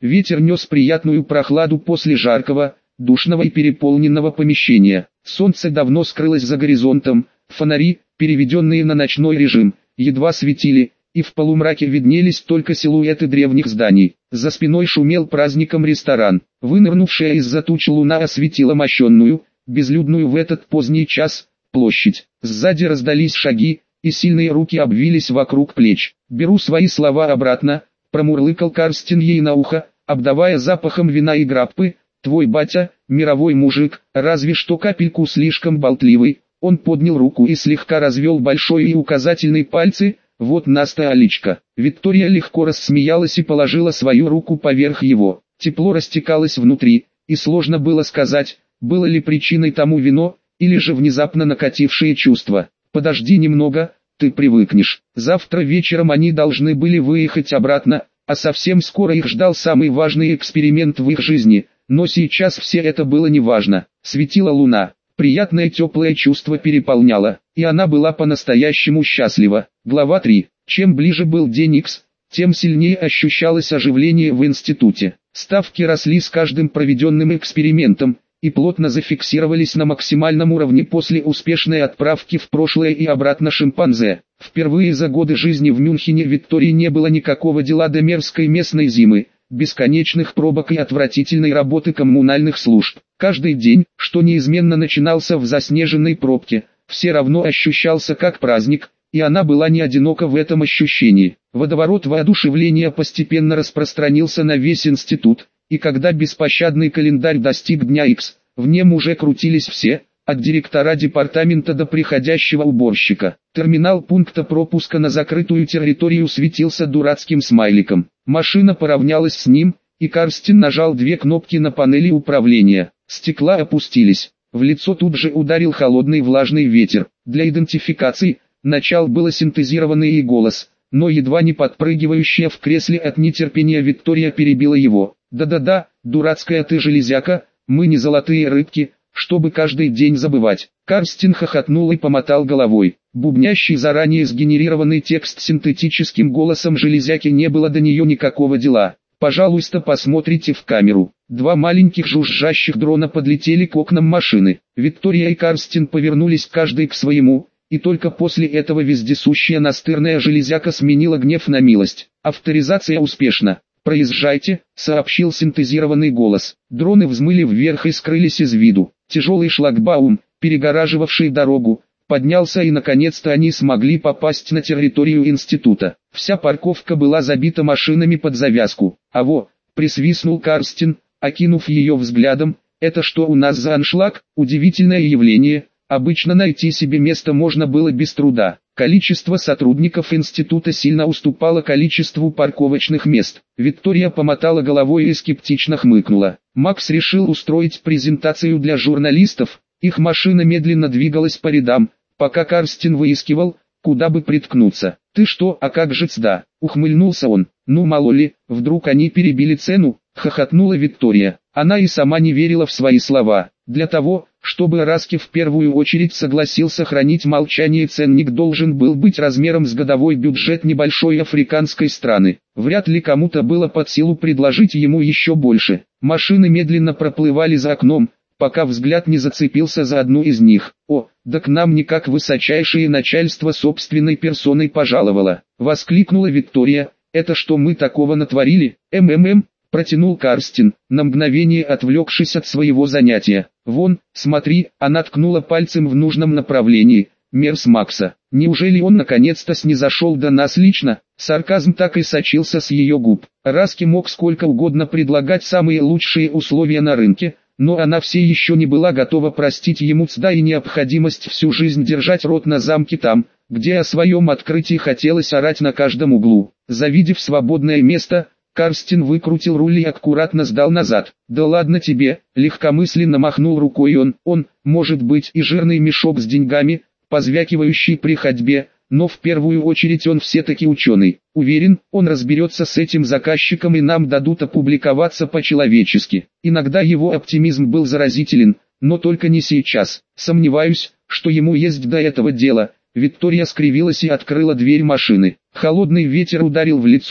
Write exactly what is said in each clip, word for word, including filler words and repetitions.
Ветер нес приятную прохладу после жаркого, душного и переполненного помещения. Солнце давно скрылось за горизонтом, фонари, переведенные на ночной режим, едва светили, и в полумраке виднелись только силуэты древних зданий. За спиной шумел праздником ресторан. Вынырнувшая из-за туч луна осветила мощенную, безлюдную в этот поздний час, площадь. Сзади раздались шаги, и сильные руки обвились вокруг плеч. «Беру свои слова обратно», — промурлыкал Карстин ей на ухо, обдавая запахом вина и граппы. «Твой батя, мировой мужик, разве что капельку слишком болтливый». Он поднял руку и слегка развел большой и указательный пальцы. «Вот Наста Аличка». Виктория легко рассмеялась и положила свою руку поверх его. Тепло растекалось внутри, и сложно было сказать, было ли причиной тому вино, или же внезапно накатившие чувства. «Подожди немного, ты привыкнешь». Завтра вечером они должны были выехать обратно, а совсем скоро их ждал самый важный эксперимент в их жизни, но сейчас все это было неважно. Светила луна. Приятное теплое чувство переполняло, и она была по-настоящему счастлива. Глава три. Чем ближе был день Икс, тем сильнее ощущалось оживление в институте. Ставки росли с каждым проведенным экспериментом, и плотно зафиксировались на максимальном уровне после успешной отправки в прошлое и обратно шимпанзе. Впервые за годы жизни в Мюнхене Виктории не было никакого дела до мерзкой местной зимы, бесконечных пробок и отвратительной работы коммунальных служб. Каждый день, что неизменно начинался в заснеженной пробке, все равно ощущался как праздник, и она была не одинока в этом ощущении. Водоворот воодушевления постепенно распространился на весь институт, и когда беспощадный календарь достиг дня Икс, в нем уже крутились все, от директора департамента до приходящего уборщика. Терминал пункта пропуска на закрытую территорию светился дурацким смайликом. Машина поравнялась с ним, и Карстин нажал две кнопки на панели управления. Стекла опустились. В лицо тут же ударил холодный влажный ветер. Для идентификации, начал было синтезированный и голос, но едва не подпрыгивающая в кресле от нетерпения Виктория перебила его. «Да-да-да, дурацкая ты железяка, мы не золотые рыбки, чтобы каждый день забывать». Карстин хохотнул и помотал головой. Бубнящий заранее сгенерированный текст синтетическим голосом железяки не было до нее никакого дела. «Пожалуйста, посмотрите в камеру». Два маленьких жужжащих дрона подлетели к окнам машины. Виктория и Карстин повернулись каждый к своему, и только после этого вездесущая настырная железяка сменила гнев на милость. «Авторизация успешна. Проезжайте», — сообщил синтезированный голос. Дроны взмыли вверх и скрылись из виду. Тяжелый шлагбаум, перегораживавший дорогу, поднялся, и наконец-то они смогли попасть на территорию института. Вся парковка была забита машинами под завязку. «А во!» — присвистнул Карстин, окинув ее взглядом. «Это что у нас за аншлаг? Удивительное явление. Обычно найти себе место можно было без труда». Количество сотрудников института сильно уступало количеству парковочных мест. Виктория помотала головой и скептично хмыкнула. Макс решил устроить презентацию для журналистов. Их машина медленно двигалась по рядам, пока Карстин выискивал, куда бы приткнуться. «Ты что, а как же цда?» — ухмыльнулся он. «Ну мало ли, вдруг они перебили цену?» — хохотнула Виктория. Она и сама не верила в свои слова. Для того, чтобы Раски в первую очередь согласился хранить молчание, ценник должен был быть размером с годовой бюджет небольшой африканской страны. Вряд ли кому-то было под силу предложить ему еще больше. Машины медленно проплывали за окном, пока взгляд не зацепился за одну из них. «О, да к нам никак высочайшее начальство собственной персоной пожаловало!» — воскликнула Виктория. «Это что мы такого натворили?» «МММ», — протянул Карстин, на мгновение отвлекшись от своего занятия. «Вон, смотри», — она ткнула пальцем в нужном направлении. «Мерс Макса. Неужели он наконец-то снизошел до нас лично?» Сарказм так и сочился с ее губ. Раски мог сколько угодно предлагать самые лучшие условия на рынке, но она все еще не была готова простить ему цда и необходимость всю жизнь держать рот на замке там, где о своем открытии хотелось орать на каждом углу. Завидев свободное место, Карстин выкрутил руль и аккуратно сдал назад. «Да ладно тебе», — легкомысленно махнул рукой он. Он, может быть, и жирный мешок с деньгами, позвякивающий при ходьбе, но в первую очередь он все-таки ученый. Уверен, он разберется с этим заказчиком и нам дадут опубликоваться по-человечески. Иногда его оптимизм был заразителен, но только не сейчас. Сомневаюсь, что ему есть до этого дело. Виктория скривилась и открыла дверь машины. Холодный ветер ударил в лицо,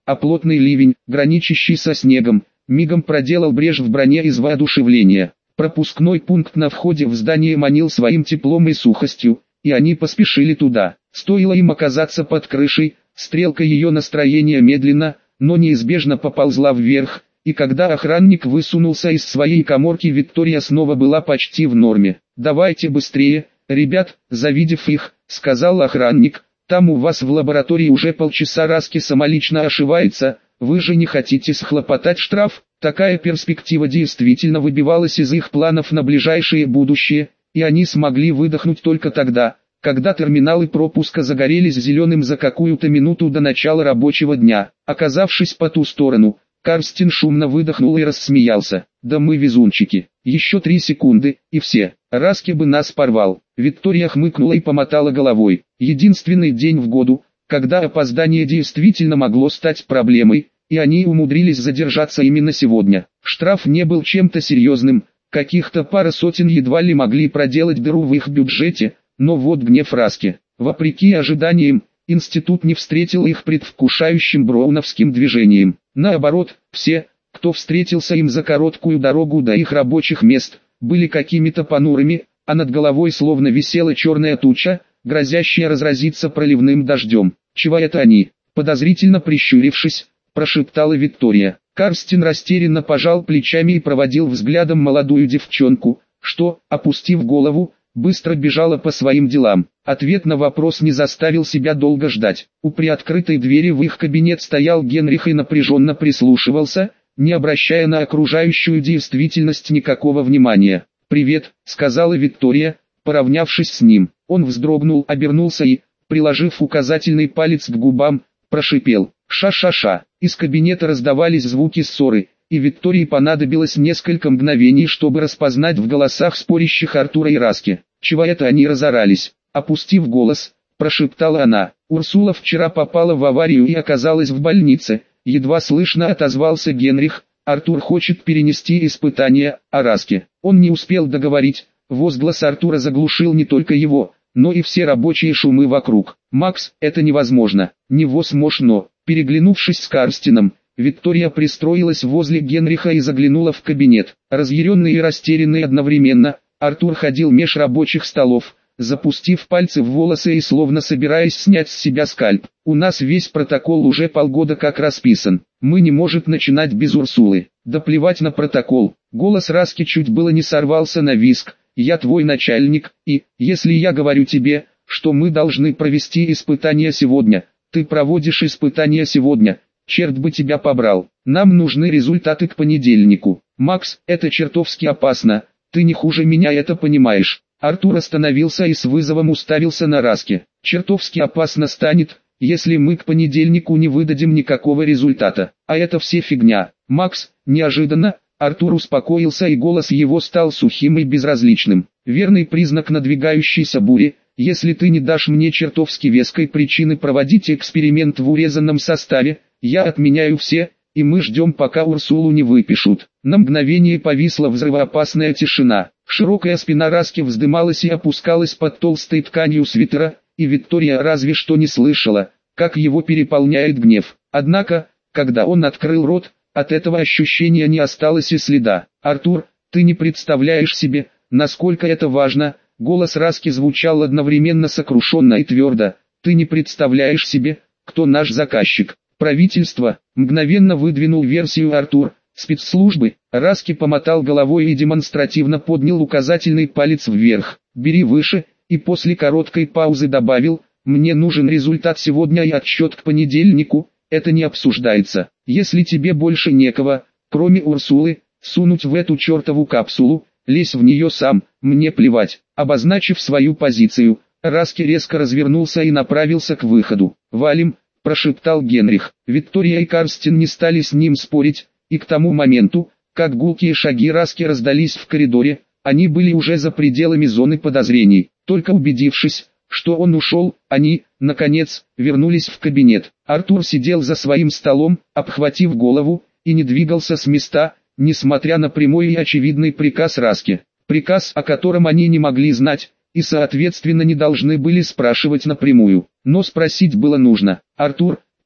а плотный ливень, граничащий со снегом, мигом проделал брешь в броне из воодушевления. Пропускной пункт на входе в здание манил своим теплом и сухостью, и они поспешили туда. Стоило им оказаться под крышей, стрелка ее настроения медленно, но неизбежно поползла вверх, и когда охранник высунулся из своей каморки, Виктория снова была почти в норме. «Давайте быстрее, ребят», завидев их, сказал охранник, «там у вас в лаборатории уже полчаса Раски самолично ошивается, вы же не хотите схлопотать штраф?» Такая перспектива действительно выбивалась из их планов на ближайшее будущее, и они смогли выдохнуть только тогда, когда терминалы пропуска загорелись зеленым за какую-то минуту до начала рабочего дня. Оказавшись по ту сторону, Карстин шумно выдохнул и рассмеялся. «Да мы везунчики, еще три секунды, и все, Раски бы нас порвал». Виктория хмыкнула и помотала головой. Единственный день в году, когда опоздание действительно могло стать проблемой, и они умудрились задержаться именно сегодня. Штраф не был чем-то серьезным, каких-то пара сотен едва ли могли проделать дыру в их бюджете, но вот гнев Раски. Вопреки ожиданиям, институт не встретил их предвкушающим броуновским движением. Наоборот, все, кто встретился им за короткую дорогу до их рабочих мест, были какими-то понурыми, а над головой словно висела черная туча, грозящая разразиться проливным дождем. «Чего это они?» Подозрительно прищурившись, прошептала Виктория. Карстин растерянно пожал плечами и проводил взглядом молодую девчонку, что, опустив голову, быстро бежала по своим делам. Ответ на вопрос не заставил себя долго ждать. У приоткрытой двери в их кабинет стоял Генрих и напряженно прислушивался, не обращая на окружающую действительность никакого внимания. «Привет», — сказала Виктория, поравнявшись с ним. Он вздрогнул, обернулся и, приложив указательный палец к губам, прошипел: «Ша-ша-ша». Из кабинета раздавались звуки ссоры, и Виктории понадобилось несколько мгновений, чтобы распознать в голосах спорящих Артура и Раски. «Чего это они разорались?» Опустив голос, прошептала она. «Урсула вчера попала в аварию и оказалась в больнице», едва слышно отозвался Генрих. «Артур хочет перенести испытания, а Раски...» Он не успел договорить, возглас Артура заглушил не только его, но и все рабочие шумы вокруг. «Макс, это невозможно». «Невозможно». Переглянувшись с Карстином, Виктория пристроилась возле Генриха и заглянула в кабинет. Разъяренный и растерянный одновременно, Артур ходил меж рабочих столов, запустив пальцы в волосы и словно собираясь снять с себя скальп. «У нас весь протокол уже полгода как расписан. Мы не можем начинать без Урсулы». «Да плевать на протокол». Голос Раски чуть было не сорвался на визг. «Я твой начальник, и, если я говорю тебе, что мы должны провести испытания сегодня, ты проводишь испытания сегодня, черт бы тебя побрал. Нам нужны результаты к понедельнику. Макс, это чертовски опасно, ты не хуже меня это понимаешь». Артур остановился и с вызовом уставился на Раски. «Чертовски опасно станет, если мы к понедельнику не выдадим никакого результата. А это все фигня». «Макс», неожиданно, Артур успокоился и голос его стал сухим и безразличным. «Верный признак надвигающейся бури. Если ты не дашь мне чертовски веской причины проводить эксперимент в урезанном составе, я отменяю все, и мы ждем, пока Урсулу не выпишут». На мгновение повисла взрывоопасная тишина. Широкая спина Раски вздымалась и опускалась под толстой тканью свитера, и Виктория разве что не слышала, как его переполняет гнев. Однако, когда он открыл рот, от этого ощущения не осталось и следа. «Артур, ты не представляешь себе, насколько это важно». Голос Раски звучал одновременно сокрушенно и твердо. «Ты не представляешь себе, кто наш заказчик». «Правительство», мгновенно выдвинул версию Артур. «Спецслужбы». Раски помотал головой и демонстративно поднял указательный палец вверх. «Бери выше», и после короткой паузы добавил: «Мне нужен результат сегодня и отсчет к понедельнику, это не обсуждается. Если тебе больше некого, кроме Урсулы, сунуть в эту чертову капсулу, лезь в нее сам, мне плевать». Обозначив свою позицию, Раски резко развернулся и направился к выходу. «Валим», – прошептал Генрих. Виктория и Карстин не стали с ним спорить, и к тому моменту, как гулкие шаги Раски раздались в коридоре, они были уже за пределами зоны подозрений. Только убедившись, что он ушел, они, наконец, вернулись в кабинет. Артур сидел за своим столом, обхватив голову, и не двигался с места, несмотря на прямой и очевидный приказ Раски. Приказ, о котором они не могли знать, и соответственно не должны были спрашивать напрямую. Но спросить было нужно. «Артур,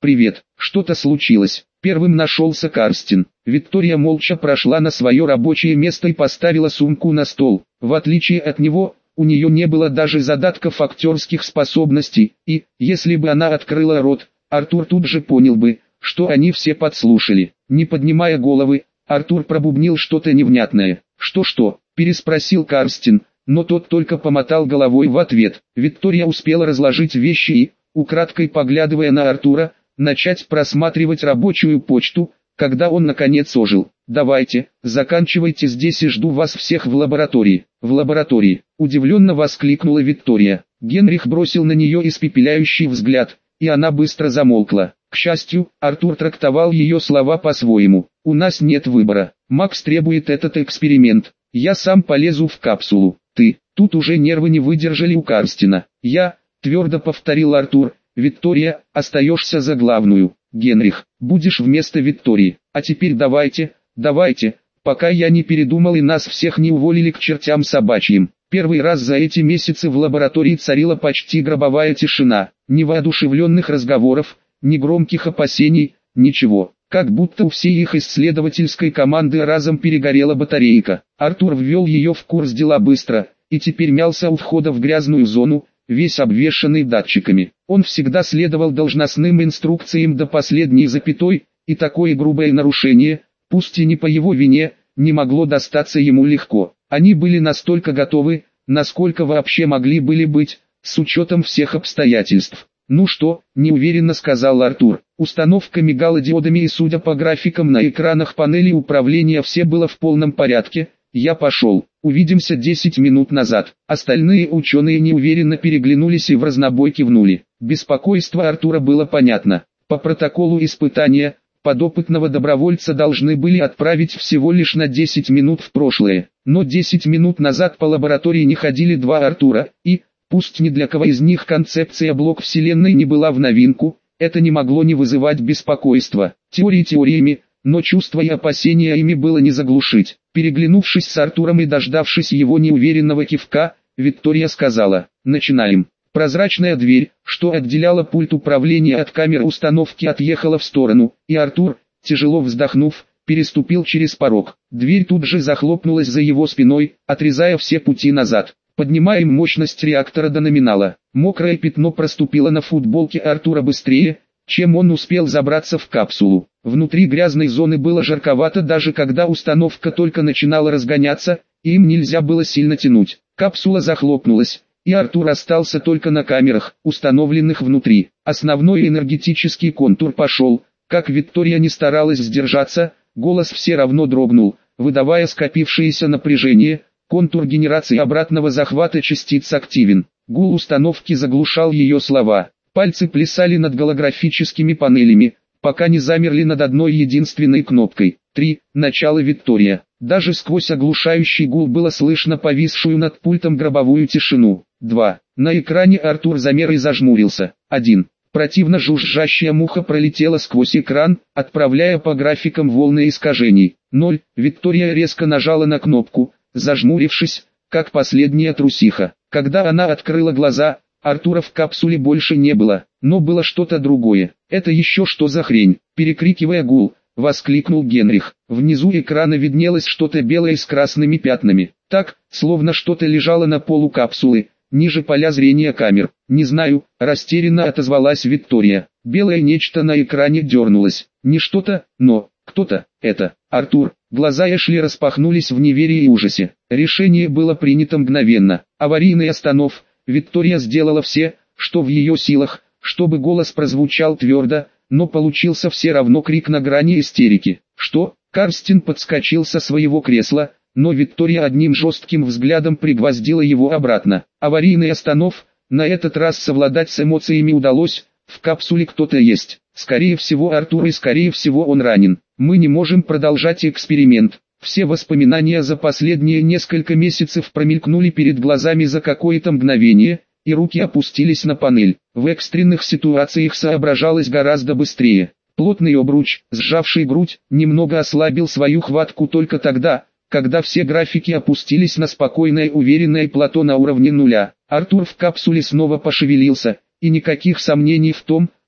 «Привет, что-то случилось?» Первым нашелся Карстин. Виктория молча прошла на свое рабочее место и поставила сумку на стол. В отличие от него, у нее не было даже задатков актерских способностей, и, если бы она открыла рот, Артур тут же понял бы, что они все подслушали. Не поднимая головы, Артур пробубнил что-то невнятное. «Что-что?» – переспросил Карстин, но тот только помотал головой в ответ. Виктория успела разложить вещи и, украдкой поглядывая на Артура, начать просматривать рабочую почту, когда он наконец ожил. «Давайте, заканчивайте здесь и жду вас всех в лаборатории». «В лаборатории», – удивленно воскликнула Виктория. Генрих бросил на нее испепеляющий взгляд, и она быстро замолкла. К счастью, Артур трактовал ее слова по-своему. «У нас нет выбора. Макс требует этот эксперимент. Я сам полезу в капсулу. Ты». Тут уже нервы не выдержали у Карстина. «Я», – твердо повторил Артур. «Виктория, остаешься за главную. Генрих, будешь вместо Виктории. А теперь давайте, давайте, пока я не передумал и нас всех не уволили к чертям собачьим». Первый раз за эти месяцы в лаборатории царила почти гробовая тишина. Ни воодушевленных разговоров, ни громких опасений, ничего. Как будто у всей их исследовательской команды разом перегорела батарейка. Артур ввел ее в курс дела быстро, и теперь мялся у входа в грязную зону, весь обвешанный датчиками. Он всегда следовал должностным инструкциям до последней запятой, и такое грубое нарушение, пусть и не по его вине, не могло достаться ему легко. Они были настолько готовы, насколько вообще могли были быть, с учетом всех обстоятельств. «Ну что?» – неуверенно сказал Артур. Установка мигала диодами, и судя по графикам на экранах панели управления все было в полном порядке. «Я пошел. Увидимся десять минут назад». Остальные ученые неуверенно переглянулись и в разнобой кивнули. Беспокойство Артура было понятно. По протоколу испытания, подопытного добровольца должны были отправить всего лишь на десять минут в прошлое. Но десять минут назад по лаборатории не ходили два Артура, и, пусть ни для кого из них концепция блок Вселенной не была в новинку, это не могло не вызывать беспокойства. Теории теориями, но чувства и опасения ими было не заглушить. Переглянувшись с Артуром и дождавшись его неуверенного кивка, Виктория сказала: «Начинаем». Прозрачная дверь, что отделяла пульт управления от камер установки, отъехала в сторону, и Артур, тяжело вздохнув, переступил через порог. Дверь тут же захлопнулась за его спиной, отрезая все пути назад. «Поднимаем мощность реактора до номинала». Мокрое пятно проступило на футболке Артура быстрее, чем он успел забраться в капсулу. Внутри грязной зоны было жарковато, даже когда установка только начинала разгоняться, и им нельзя было сильно тянуть. Капсула захлопнулась, и Артур остался только на камерах, установленных внутри. Основной энергетический контур пошел. Как Виктория не старалась сдержаться, голос все равно дрогнул, выдавая скопившееся напряжение. Контур генерации обратного захвата частиц активен. Гул установки заглушал ее слова. Пальцы плясали над голографическими панелями, пока не замерли над одной единственной кнопкой. три. Начало Виктория. Даже сквозь оглушающий гул было слышно повисшую над пультом гробовую тишину. два. На экране Артур замер и зажмурился. один. Противно жужжащая муха пролетела сквозь экран, отправляя по графикам волны искажений. ноль. Виктория резко нажала на кнопку, зажмурившись, как последняя трусиха. Когда она открыла глаза, Артура в капсуле больше не было, но было что-то другое. «Это еще что за хрень?» Перекрикивая гул, воскликнул Генрих. Внизу экрана виднелось что-то белое с красными пятнами. Так, словно что-то лежало на полу капсулы, ниже поля зрения камер. «Не знаю», растерянно отозвалась Виктория. Белое нечто на экране дернулось. Не что-то, но кто-то. Это Артур. Глаза Эшли распахнулись в неверии и ужасе. Решение было принято мгновенно. Аварийный останов. Виктория сделала все, что в ее силах, чтобы голос прозвучал твердо, но получился все равно крик на грани истерики. «Что?» Карстин подскочил со своего кресла, но Виктория одним жестким взглядом пригвоздила его обратно. Аварийный останов. На этот раз совладать с эмоциями удалось. В капсуле кто-то есть. Скорее всего Артур, и скорее всего он ранен. Мы не можем продолжать эксперимент. Все воспоминания за последние несколько месяцев промелькнули перед глазами за какое-то мгновение, и руки опустились на панель. В экстренных ситуациях соображалось гораздо быстрее. Плотный обруч, сжавший грудь, немного ослабил свою хватку только тогда, когда все графики опустились на спокойное уверенное плато на уровне нуля. Артур в капсуле снова пошевелился, и никаких сомнений в том,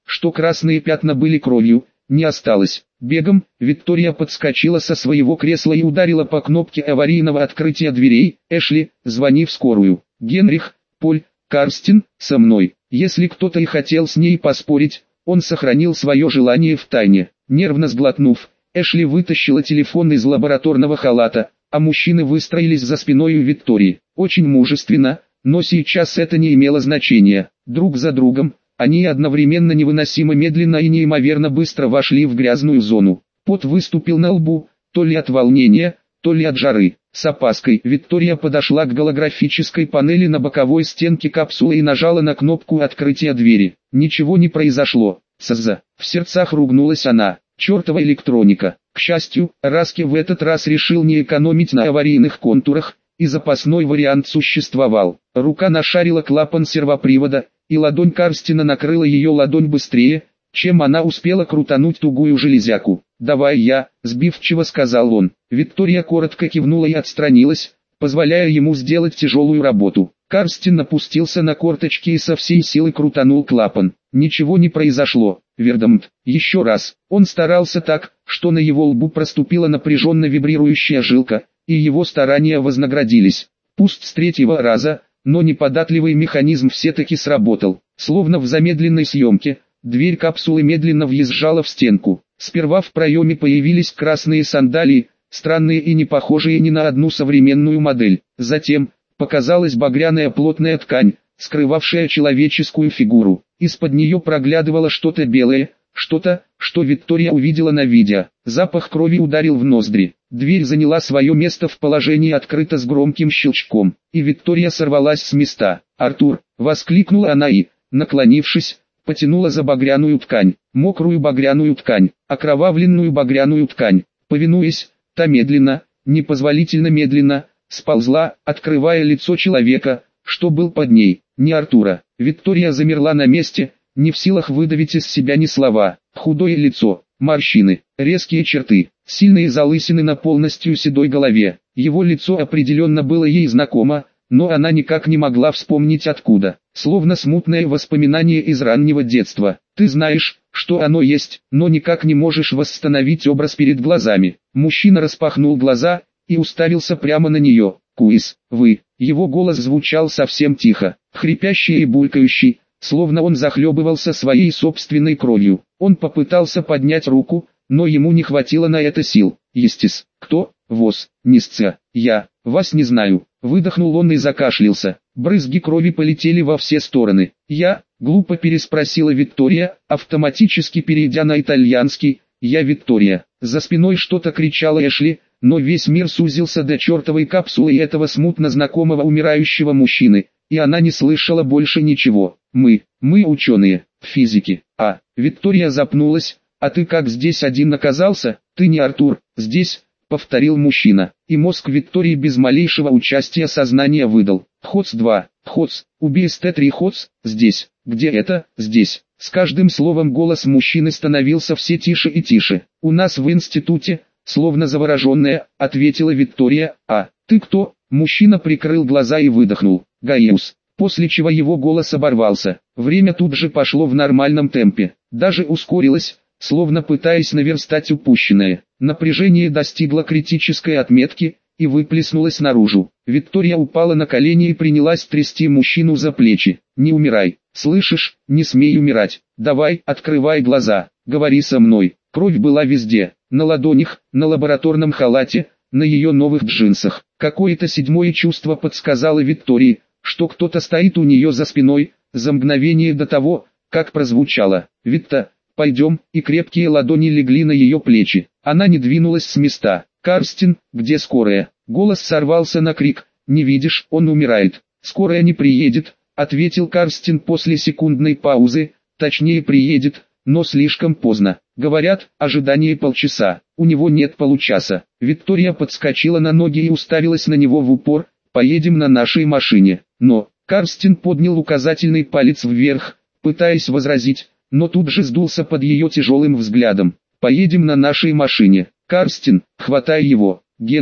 что красные пятна были кровью, не осталось. Бегом, Виктория подскочила со своего кресла и ударила по кнопке аварийного открытия дверей. «Эшли, звони в скорую. Генрих, Поль, Карстин, со мной». Если кто-то и хотел с ней поспорить, он сохранил свое желание в тайне. Нервно сглотнув, Эшли вытащила телефон из лабораторного халата, а мужчины выстроились за спиной у Виктории. Очень мужественно, но сейчас это не имело значения. Друг за другом, они одновременно невыносимо медленно и неимоверно быстро вошли в грязную зону. Пот выступил на лбу, то ли от волнения, то ли от жары. С опаской Виктория подошла к голографической панели на боковой стенке капсулы и нажала на кнопку открытия двери. Ничего не произошло. «Сза!» В сердцах ругнулась она. «Чертова электроника!» К счастью, Раски в этот раз решил не экономить на аварийных контурах, и запасной вариант существовал. Рука нашарила клапан сервопривода, и ладонь Карстина накрыла ее ладонь быстрее, чем она успела крутануть тугую железяку. «Давай я», — сбивчиво сказал он. Виктория коротко кивнула и отстранилась, позволяя ему сделать тяжелую работу. Карстин опустился на корточки и со всей силы крутанул клапан. Ничего не произошло. Вердамт. Еще раз. Он старался так, что на его лбу проступила напряженно вибрирующая жилка, и его старания вознаградились. Пусть с третьего раза, но неподатливый механизм все-таки сработал. Словно в замедленной съемке, дверь капсулы медленно въезжала в стенку. Сперва в проеме появились красные сандалии, странные и не похожие ни на одну современную модель. Затем показалась багряная плотная ткань, скрывавшая человеческую фигуру. Из-под нее проглядывало что-то белое, что-то, что Виктория увидела на видео. Запах крови ударил в ноздри. Дверь заняла свое место в положении открыто с громким щелчком, и Виктория сорвалась с места. «Артур!» — воскликнула она и, наклонившись, потянула за багряную ткань, мокрую багряную ткань, окровавленную багряную ткань. Повинуясь, та медленно, непозволительно медленно, сползла, открывая лицо человека, что был под ней, не Артура. Виктория замерла на месте, не в силах выдавить из себя ни слова. Худое лицо, морщины, резкие черты, сильные залысины на полностью седой голове. Его лицо определенно было ей знакомо, но она никак не могла вспомнить откуда. Словно смутное воспоминание из раннего детства. Ты знаешь, что оно есть, но никак не можешь восстановить образ перед глазами. Мужчина распахнул глаза и уставился прямо на нее. «Куис, вы». Его голос звучал совсем тихо, хрипящий и булькающий, словно он захлебывался своей собственной кровью. Он попытался поднять руку, но ему не хватило на это сил. «Естис, кто? Вос, Нисца, я, вас не знаю». Выдохнул он и закашлялся. Брызги крови полетели во все стороны. «Я?» — глупо переспросила Виктория, автоматически перейдя на итальянский. «Я Виктория». За спиной что-то кричала Эшли, но весь мир сузился до чертовой капсулы и этого смутно знакомого умирающего мужчины, и она не слышала больше ничего. «Мы, мы ученые, физики». «А?» — Виктория запнулась. «А ты как здесь один оказался? Ты не Артур, здесь?» — повторил мужчина, и мозг Виктории без малейшего участия сознания выдал. «Ходс два, Ходс, убийство три Ходс, здесь, где это, здесь». С каждым словом голос мужчины становился все тише и тише. «У нас в институте», словно завороженная, ответила Виктория. «А, ты кто?» Мужчина прикрыл глаза и выдохнул. «Гaius». После чего его голос оборвался. Время тут же пошло в нормальном темпе, даже ускорилось, словно пытаясь наверстать упущенное. Напряжение достигло критической отметки и выплеснулось наружу. Виктория упала на колени и принялась трясти мужчину за плечи. «Не умирай, слышишь, не смей умирать. Давай, открывай глаза, говори со мной». Кровь была везде, на ладонях, на лабораторном халате, на ее новых джинсах. Какое-то седьмое чувство подсказало Виктории, что кто-то стоит у нее за спиной, за мгновение до того, как прозвучало «Викта, пойдем», и крепкие ладони легли на ее плечи. Она не двинулась с места. «Карстин, где скорая?» Голос сорвался на крик. «Не видишь, он умирает». «Скорая не приедет», — ответил Карстин после секундной паузы. «Точнее приедет, но слишком поздно. Говорят, ожидание полчаса. У него нет получаса». Виктория подскочила на ноги и уставилась на него в упор. «Поедем на нашей машине». «Но...» Карстин поднял указательный палец вверх, пытаясь возразить, но тут же сдулся под ее тяжелым взглядом. «Поедем на нашей машине». «Карстин, хватай его». «Генрих,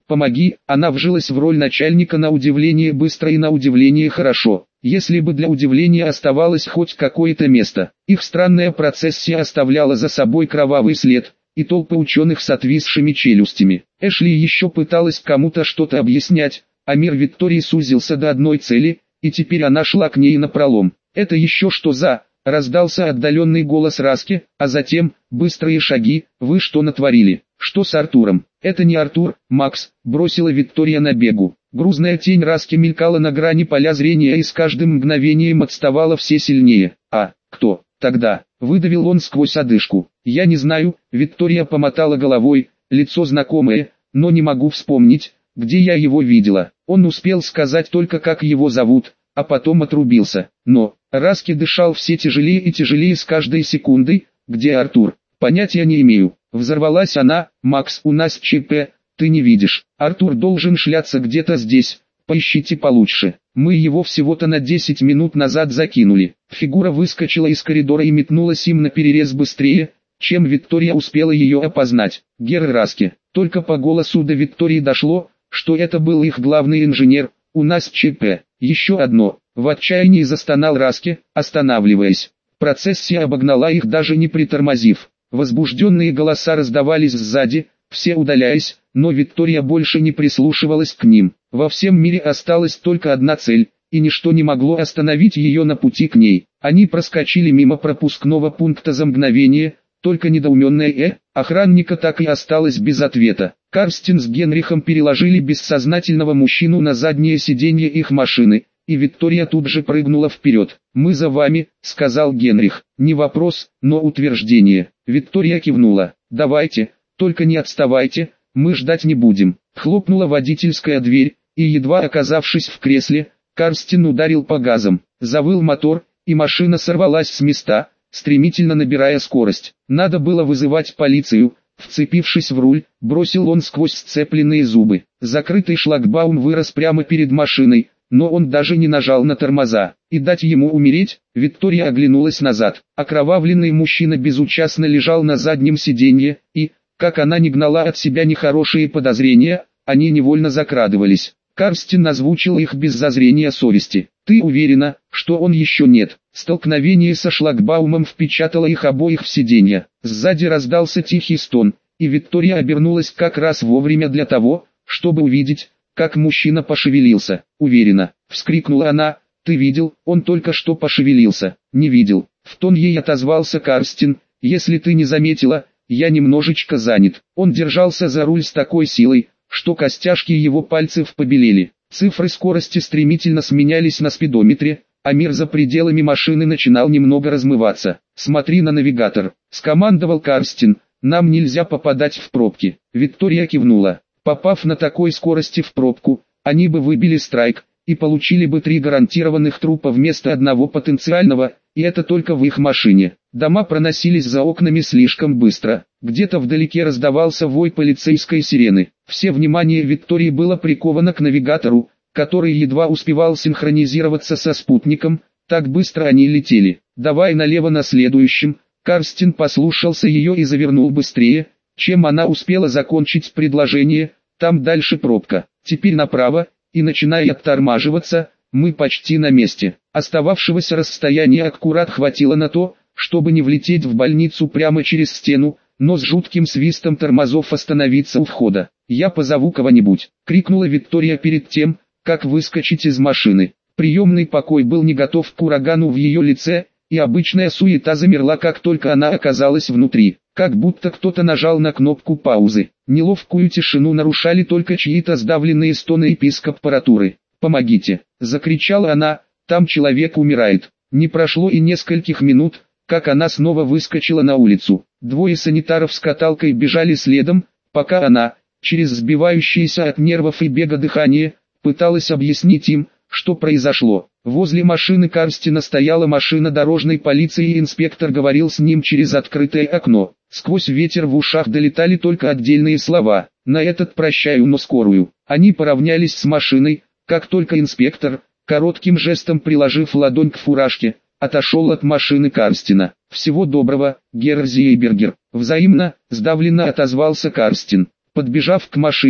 помоги!» Она вжилась в роль начальника на удивление быстро и на удивление хорошо. Если бы для удивления оставалось хоть какое-то место, их странная процессия оставляла за собой кровавый след, и толпы ученых с отвисшими челюстями. Эшли еще пыталась кому-то что-то объяснять, а мир Виктории сузился до одной цели, и теперь она шла к ней напролом. «Это еще что за...» — раздался отдаленный голос Раски, а затем, быстрые шаги. «Вы что натворили? Что с Артуром?» «Это не Артур, Макс», — бросила Виктория на бегу. Грузная тень Раски мелькала на грани поля зрения и с каждым мгновением отставала все сильнее. «А, кто тогда?» — выдавил он сквозь одышку. «Я не знаю», — Виктория помотала головой, лицо знакомое, но не могу вспомнить, где я его видела. Он успел сказать только, как его зовут, а потом отрубился. Но Раски дышал все тяжелее и тяжелее с каждой секундой. «Где Артур?» «Понятия не имею». Взорвалась она. «Макс, у нас ЧП, ты не видишь. Артур должен шляться где-то здесь, поищите получше. Мы его всего-то на десять минут назад закинули». Фигура выскочила из коридора и метнулась им наперерез быстрее, чем Виктория успела ее опознать. Герр Раски. Только по голосу до Виктории дошло, что это был их главный инженер. «У нас ЧП. Еще одно». В отчаянии застонал Раски, останавливаясь. Процессия обогнала их, даже не притормозив. Возбужденные голоса раздавались сзади, все удаляясь, но Виктория больше не прислушивалась к ним. Во всем мире осталась только одна цель, и ничто не могло остановить ее на пути к ней. Они проскочили мимо пропускного пункта за мгновение, только недоуменная «э» охранника так и осталась без ответа. Карстин с Генрихом переложили бессознательного мужчину на заднее сиденье их машины, и Виктория тут же прыгнула вперед. «Мы за вами», — сказал Генрих. Не вопрос, но утверждение. Виктория кивнула. «Давайте, только не отставайте, мы ждать не будем». Хлопнула водительская дверь, и едва оказавшись в кресле, Карстин ударил по газам. Завыл мотор, и машина сорвалась с места, стремительно набирая скорость. Надо было вызывать полицию. Вцепившись в руль, бросил он сквозь сцепленные зубы. Закрытый шлагбаум вырос прямо перед машиной, но он даже не нажал на тормоза. И дать ему умереть? Виктория оглянулась назад. Окровавленный мужчина безучастно лежал на заднем сиденье, и, как она не гнала от себя нехорошие подозрения, они невольно закрадывались. Карстин озвучил их без зазрения совести. «Ты уверена, что он еще нет?» Столкновение со шлагбаумом впечатало их обоих в сиденье. Сзади раздался тихий стон, и Виктория обернулась как раз вовремя для того, чтобы увидеть, как мужчина пошевелился. «Уверена!» — вскрикнула она. «Ты видел? Он только что пошевелился». «Не видел». В тон ей отозвался Карстин. «Если ты не заметила, я немножечко занят». Он держался за руль с такой силой, что костяшки его пальцев побелели. Цифры скорости стремительно сменялись на спидометре, а мир за пределами машины начинал немного размываться. «Смотри на навигатор», — скомандовал Карстин. «Нам нельзя попадать в пробки». Виктория кивнула. Попав на такой скорости в пробку, они бы выбили страйк, и получили бы три гарантированных трупа вместо одного потенциального, и это только в их машине. Дома проносились за окнами слишком быстро. Где-то вдалеке раздавался вой полицейской сирены. Все внимание Виктории было приковано к навигатору, который едва успевал синхронизироваться со спутником, так быстро они летели. «Давай налево на следующем». Карстин послушался ее и завернул быстрее, чем она успела закончить предложение. «Там дальше пробка. Теперь направо», и начиная оттормаживаться, мы почти на месте. Остававшегося расстояния аккурат хватило на то, чтобы не влететь в больницу прямо через стену, но с жутким свистом тормозов остановиться у входа. «Я позову кого-нибудь», — крикнула Виктория перед тем, как выскочить из машины. Приемный покой был не готов к урагану в ее лице, и обычная суета замерла, как только она оказалась внутри. Как будто кто-то нажал на кнопку паузы. Неловкую тишину нарушали только чьи-то сдавленные стоны и писк аппаратуры. «Помогите!» — закричала она, «там человек умирает». Не прошло и нескольких минут, как она снова выскочила на улицу. Двое санитаров с каталкой бежали следом, пока она, через сбивающееся от нервов и бега дыхание, пыталась объяснить им, что произошло. Возле машины Карстина стояла машина дорожной полиции, и инспектор говорил с ним через открытое окно. Сквозь ветер в ушах долетали только отдельные слова. «На этот прощаю, но скорую». Они поравнялись с машиной, как только инспектор, коротким жестом приложив ладонь к фуражке, отошел от машины Карстина. «Всего доброго, герр Зейбергер». «Взаимно», — сдавленно отозвался Карстин. Подбежав к машине,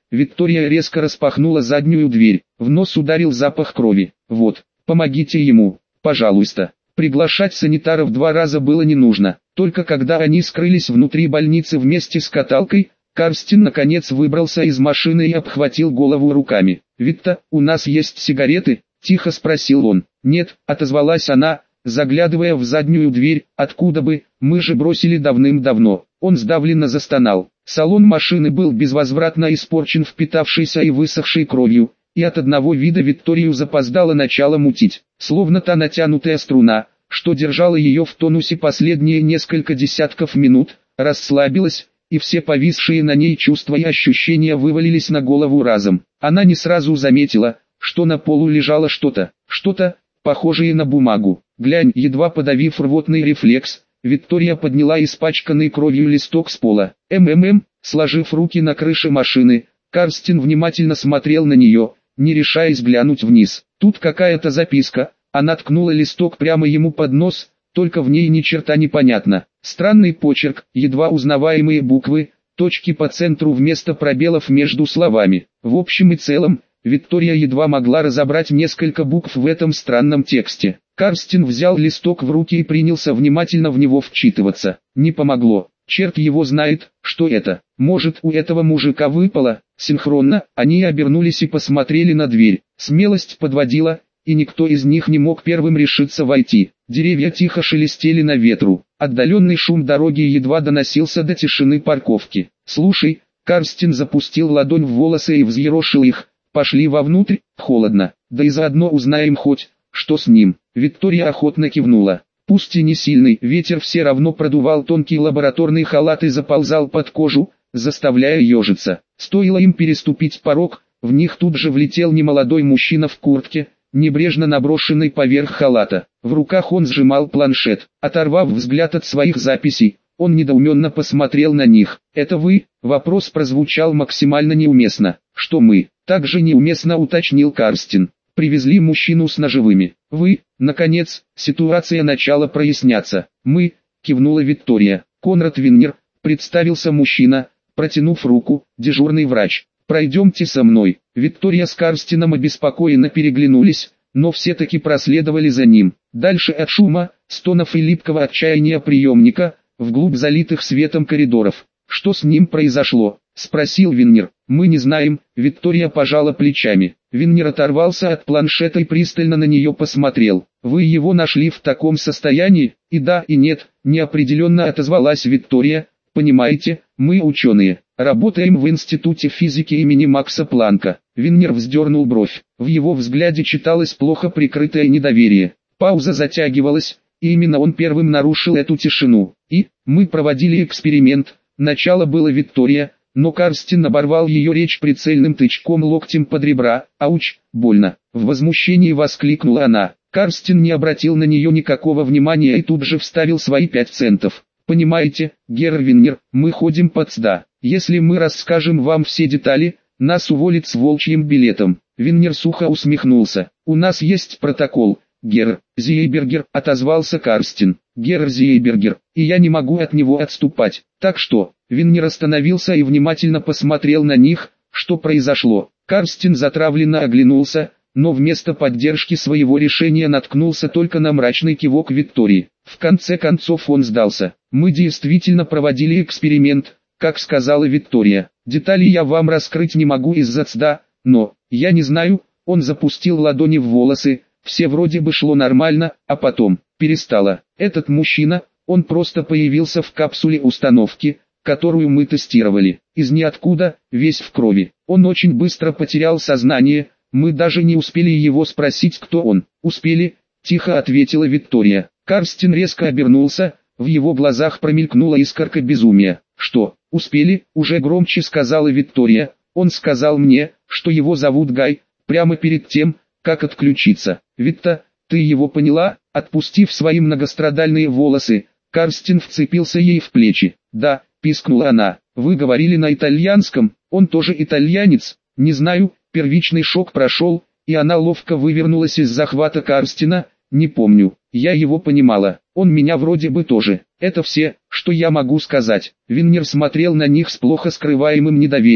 Виктория резко распахнула заднюю дверь. В нос ударил запах крови. Вот, помогите ему, пожалуйста. Приглашать санитаров два раза было не нужно. Только когда они скрылись внутри больницы вместе с каталкой, Карстин наконец выбрался из машины и обхватил голову руками. «Витта, у нас есть сигареты?» – тихо спросил он. «Нет», – отозвалась она, заглядывая в заднюю дверь. «Откуда бы, мы же бросили давным-давно». Он сдавленно застонал. Салон машины был безвозвратно испорчен впитавшейся и высохшей кровью, и от одного вида Викторию запоздало начало мутить, словно та натянутая струна, что держала ее в тонусе последние несколько десятков минут, расслабилась, и все повисшие на ней чувства и ощущения вывалились на голову разом. Она не сразу заметила, что на полу лежало что-то, что-то, похожее на бумагу. «Глянь», едва подавив рвотный рефлекс, Виктория подняла испачканный кровью листок с пола. «МММ», сложив руки на крыше машины, Карстин внимательно смотрел на нее, не решаясь глянуть вниз. Тут какая-то записка, она ткнула листок прямо ему под нос, только в ней ни черта не понятно. Странный почерк, едва узнаваемые буквы, точки по центру вместо пробелов между словами. В общем и целом, Виктория едва могла разобрать несколько букв в этом странном тексте. Карстин взял листок в руки и принялся внимательно в него вчитываться. Не помогло. Черт его знает, что это. Может, у этого мужика выпало. Синхронно, они обернулись и посмотрели на дверь. Смелость подводила, и никто из них не мог первым решиться войти. Деревья тихо шелестели на ветру. Отдаленный шум дороги едва доносился до тишины парковки. «Слушай», Карстин запустил ладонь в волосы и взъерошил их. «Пошли вовнутрь, холодно, да и заодно узнаем хоть, что с ним». Виктория охотно кивнула. Пусть и не сильный, ветер все равно продувал тонкий лабораторный халат и заползал под кожу, заставляя ежиться. Стоило им переступить порог, в них тут же влетел немолодой мужчина в куртке, небрежно наброшенный поверх халата. В руках он сжимал планшет. Оторвав взгляд от своих записей, он недоуменно посмотрел на них. «Это вы?» Вопрос прозвучал максимально неуместно. «Что мы?» Также неуместно уточнил Карстин. «Привезли мужчину с ножевыми. Вы?» Наконец, ситуация начала проясняться. «Мы», кивнула Виктория. «Конрад Виннер», представился мужчина, протянув руку, «дежурный врач. Пройдемте со мной». Виктория с Карстином обеспокоенно переглянулись, но все-таки проследовали за ним. Дальше от шума, стонов и липкого отчаяния приемника, вглубь залитых светом коридоров. «Что с ним произошло?» — спросил Виннер. «Мы не знаем», — Виктория пожала плечами. Виннер оторвался от планшета и пристально на нее посмотрел. «Вы его нашли в таком состоянии?» «И да, и нет», — неопределенно отозвалась Виктория. «Понимаете, мы ученые, работаем в Институте физики имени Макса Планка». Виннер вздернул бровь. В его взгляде читалось плохо прикрытое недоверие. Пауза затягивалась, и именно он первым нарушил эту тишину. «И, мы проводили эксперимент». Начало было Виктория, но Карстин оборвал ее речь прицельным тычком локтем под ребра. «Ауч, больно!» В возмущении воскликнула она. Карстин не обратил на нее никакого внимания и тут же вставил свои пять центов. «Понимаете, Герр Виннер, мы ходим под СДА. Если мы расскажем вам все детали, нас уволят с волчьим билетом». Виннер сухо усмехнулся. «У нас есть протокол, Герр Зейбергер», отозвался Карстин. «Герр Зейбергер, и я не могу от него отступать. Так что...» Виннер остановился и внимательно посмотрел на них. «Что произошло?» Карстин затравленно оглянулся, но вместо поддержки своего решения наткнулся только на мрачный кивок Виктории. В конце концов он сдался. «Мы действительно проводили эксперимент, как сказала Виктория. Детали я вам раскрыть не могу из-за ЦДА, но, я не знаю». Он запустил ладони в волосы, все вроде бы шло нормально, а потом, перестало. Этот мужчина, он просто появился в капсуле установки, которую мы тестировали. Из ниоткуда, весь в крови. Он очень быстро потерял сознание, мы даже не успели его спросить, кто он. «Успели», — тихо ответила Виктория. Карстин резко обернулся, в его глазах промелькнула искорка безумия. «Что, успели?» — уже громче сказала Виктория. «Он сказал мне, что его зовут Гай, прямо перед тем, как отключиться. Витта, ты его поняла?» Отпустив свои многострадальные волосы, Карстин вцепился ей в плечи. «Да», — пискнула она, — «вы говорили на итальянском, он тоже итальянец?» «Не знаю», первичный шок прошел, и она ловко вывернулась из захвата Карстина. «Не помню, я его понимала, он меня вроде бы тоже. Это все, что я могу сказать». Виннер смотрел на них с плохо скрываемым недоверием.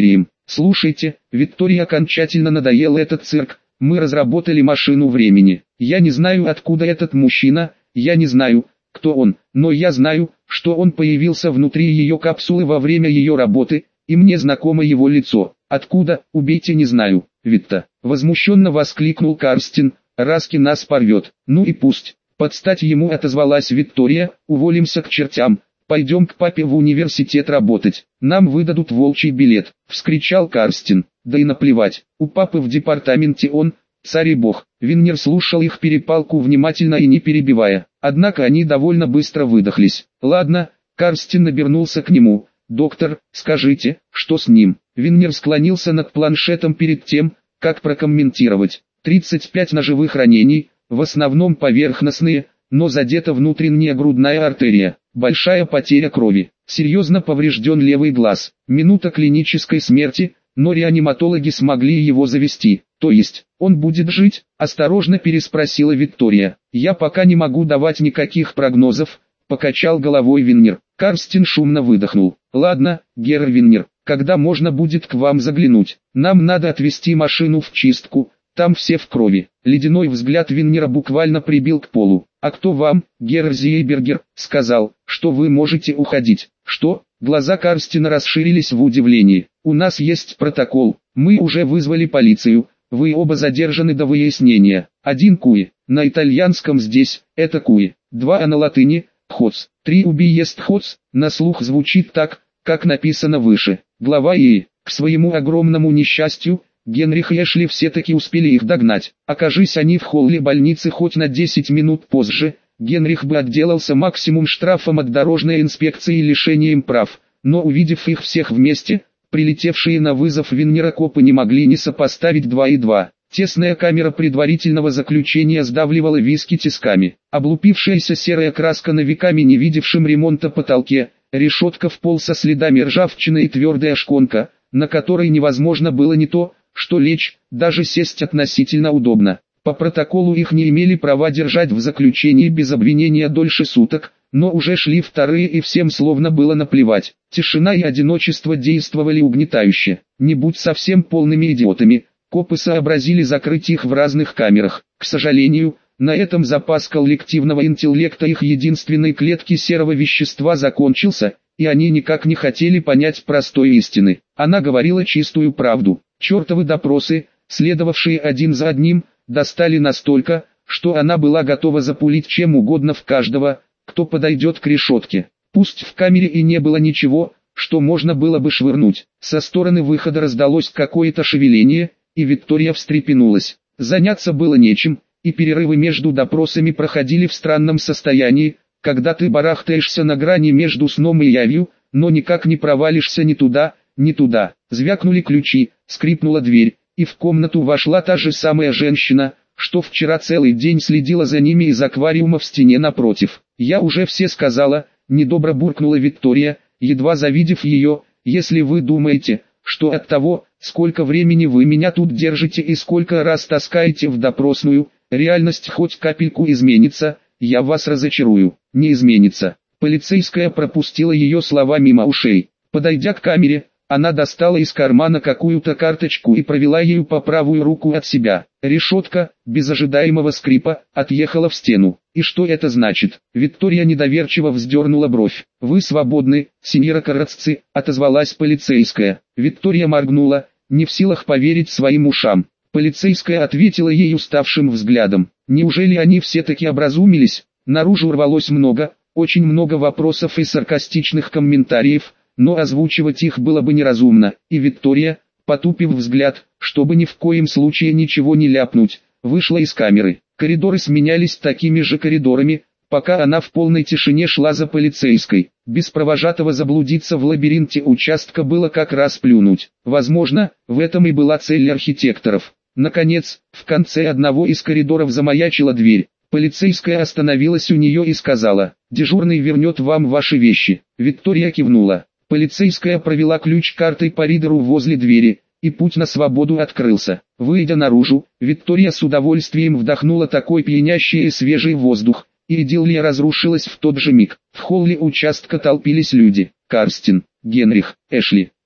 Слушайте, Виктории окончательно надоел этот цирк. Мы разработали машину времени. Я не знаю, откуда этот мужчина, я не знаю, кто он, но я знаю, что он появился внутри ее капсулы во время ее работы, и мне знакомо его лицо. Откуда, убейте, не знаю. Витта, возмущенно воскликнул Карстин, Раски нас порвет. Ну и пусть. Под стать ему отозвалась Виктория, уволимся к чертям. Пойдем к папе в университет работать. Нам выдадут волчий билет, вскричал Карстин. Да и наплевать, у папы в департаменте он, царь и бог. Виннер слушал их перепалку внимательно и не перебивая. Однако они довольно быстро выдохлись. Ладно, Карстин обернулся к нему. Доктор, скажите, что с ним? Виннер склонился над планшетом перед тем, как прокомментировать. тридцать пять ножевых ранений, в основном поверхностные, но задета внутренняя грудная артерия. Большая потеря крови. Серьезно поврежден левый глаз. Минута клинической смерти, но реаниматологи смогли его завести. То есть, он будет жить? Осторожно переспросила Виктория. Я пока не могу давать никаких прогнозов, покачал головой Виннер. Карстин шумно выдохнул. Ладно, Герр Виннер, когда можно будет к вам заглянуть? Нам надо отвезти машину в чистку, там все в крови. Ледяной взгляд Виннера буквально прибил к полу. А кто вам, Герр Зейбергер, сказал, что вы можете уходить? Что? Глаза Карстина расширились в удивлении. У нас есть протокол, мы уже вызвали полицию, вы оба задержаны до выяснения. Один куи, на итальянском здесь, это куи. Два а на латыни, хоц. Три убиест хоц, на слух звучит так, как написано выше. Глава И. К своему огромному несчастью, Генрих и Эшли все-таки успели их догнать. Окажись они в холле больницы хоть на десять минут позже, Генрих бы отделался максимум штрафом от дорожной инспекции и лишением прав. Но увидев их всех вместе, прилетевшие на вызов Виннера копы не могли не сопоставить два и два. Тесная камера предварительного заключения сдавливала виски тисками. Облупившаяся серая краска на веками не видевшем ремонта потолке, решетка в пол со следами ржавчины и твердая шконка, на которой невозможно было не то, что лечь, даже сесть относительно удобно. По протоколу их не имели права держать в заключении без обвинения дольше суток, но уже шли вторые и всем словно было наплевать. Тишина и одиночество действовали угнетающе. Не будь совсем полными идиотами, копы сообразили закрыть их в разных камерах. К сожалению, на этом запас коллективного интеллекта их единственной клетки серого вещества закончился, и они никак не хотели понять простой истины. Она говорила чистую правду. Чертовы допросы, следовавшие один за одним, достали настолько, что она была готова запулить чем угодно в каждого, кто подойдет к решетке. Пусть в камере и не было ничего, что можно было бы швырнуть. Со стороны выхода раздалось какое-то шевеление, и Виктория встрепенулась. Заняться было нечем, и перерывы между допросами проходили в странном состоянии, когда ты барахтаешься на грани между сном и явью, но никак не провалишься ни туда, ни туда. Звякнули ключи, скрипнула дверь, и в комнату вошла та же самая женщина, что вчера целый день следила за ними из аквариума в стене напротив. «Я уже все сказала», — недобро буркнула Виктория, едва завидев ее. «Если вы думаете, что от того, сколько времени вы меня тут держите и сколько раз таскаете в допросную, реальность хоть капельку изменится, я вас разочарую». «Не изменится». Полицейская пропустила ее слова мимо ушей. Подойдя к камере, она достала из кармана какую-то карточку и провела ею по правую руку от себя. Решетка, без ожидаемого скрипа, отъехала в стену. «И что это значит?» Виктория недоверчиво вздернула бровь. «Вы свободны, сеньора Карацци», — отозвалась полицейская. Виктория моргнула, не в силах поверить своим ушам. Полицейская ответила ей уставшим взглядом. Неужели они все-таки образумились? Наружу рвалось много, очень много вопросов и саркастичных комментариев, но озвучивать их было бы неразумно, и Виктория, потупив взгляд, чтобы ни в коем случае ничего не ляпнуть, вышла из камеры. Коридоры сменялись такими же коридорами, пока она в полной тишине шла за полицейской. Без провожатого заблудиться в лабиринте участка было как раз плюнуть. Возможно, в этом и была цель архитекторов. Наконец, в конце одного из коридоров замаячила дверь. Полицейская остановилась у нее и сказала: «Дежурный вернет вам ваши вещи». Виктория кивнула. Полицейская провела ключ картой по ридеру возле двери, и путь на свободу открылся. Выйдя наружу, Виктория с удовольствием вдохнула такой пьянящий и свежий воздух, и идиллия разрушилась в тот же миг. В холле участка толпились люди. Карстин, Генрих, Эшли,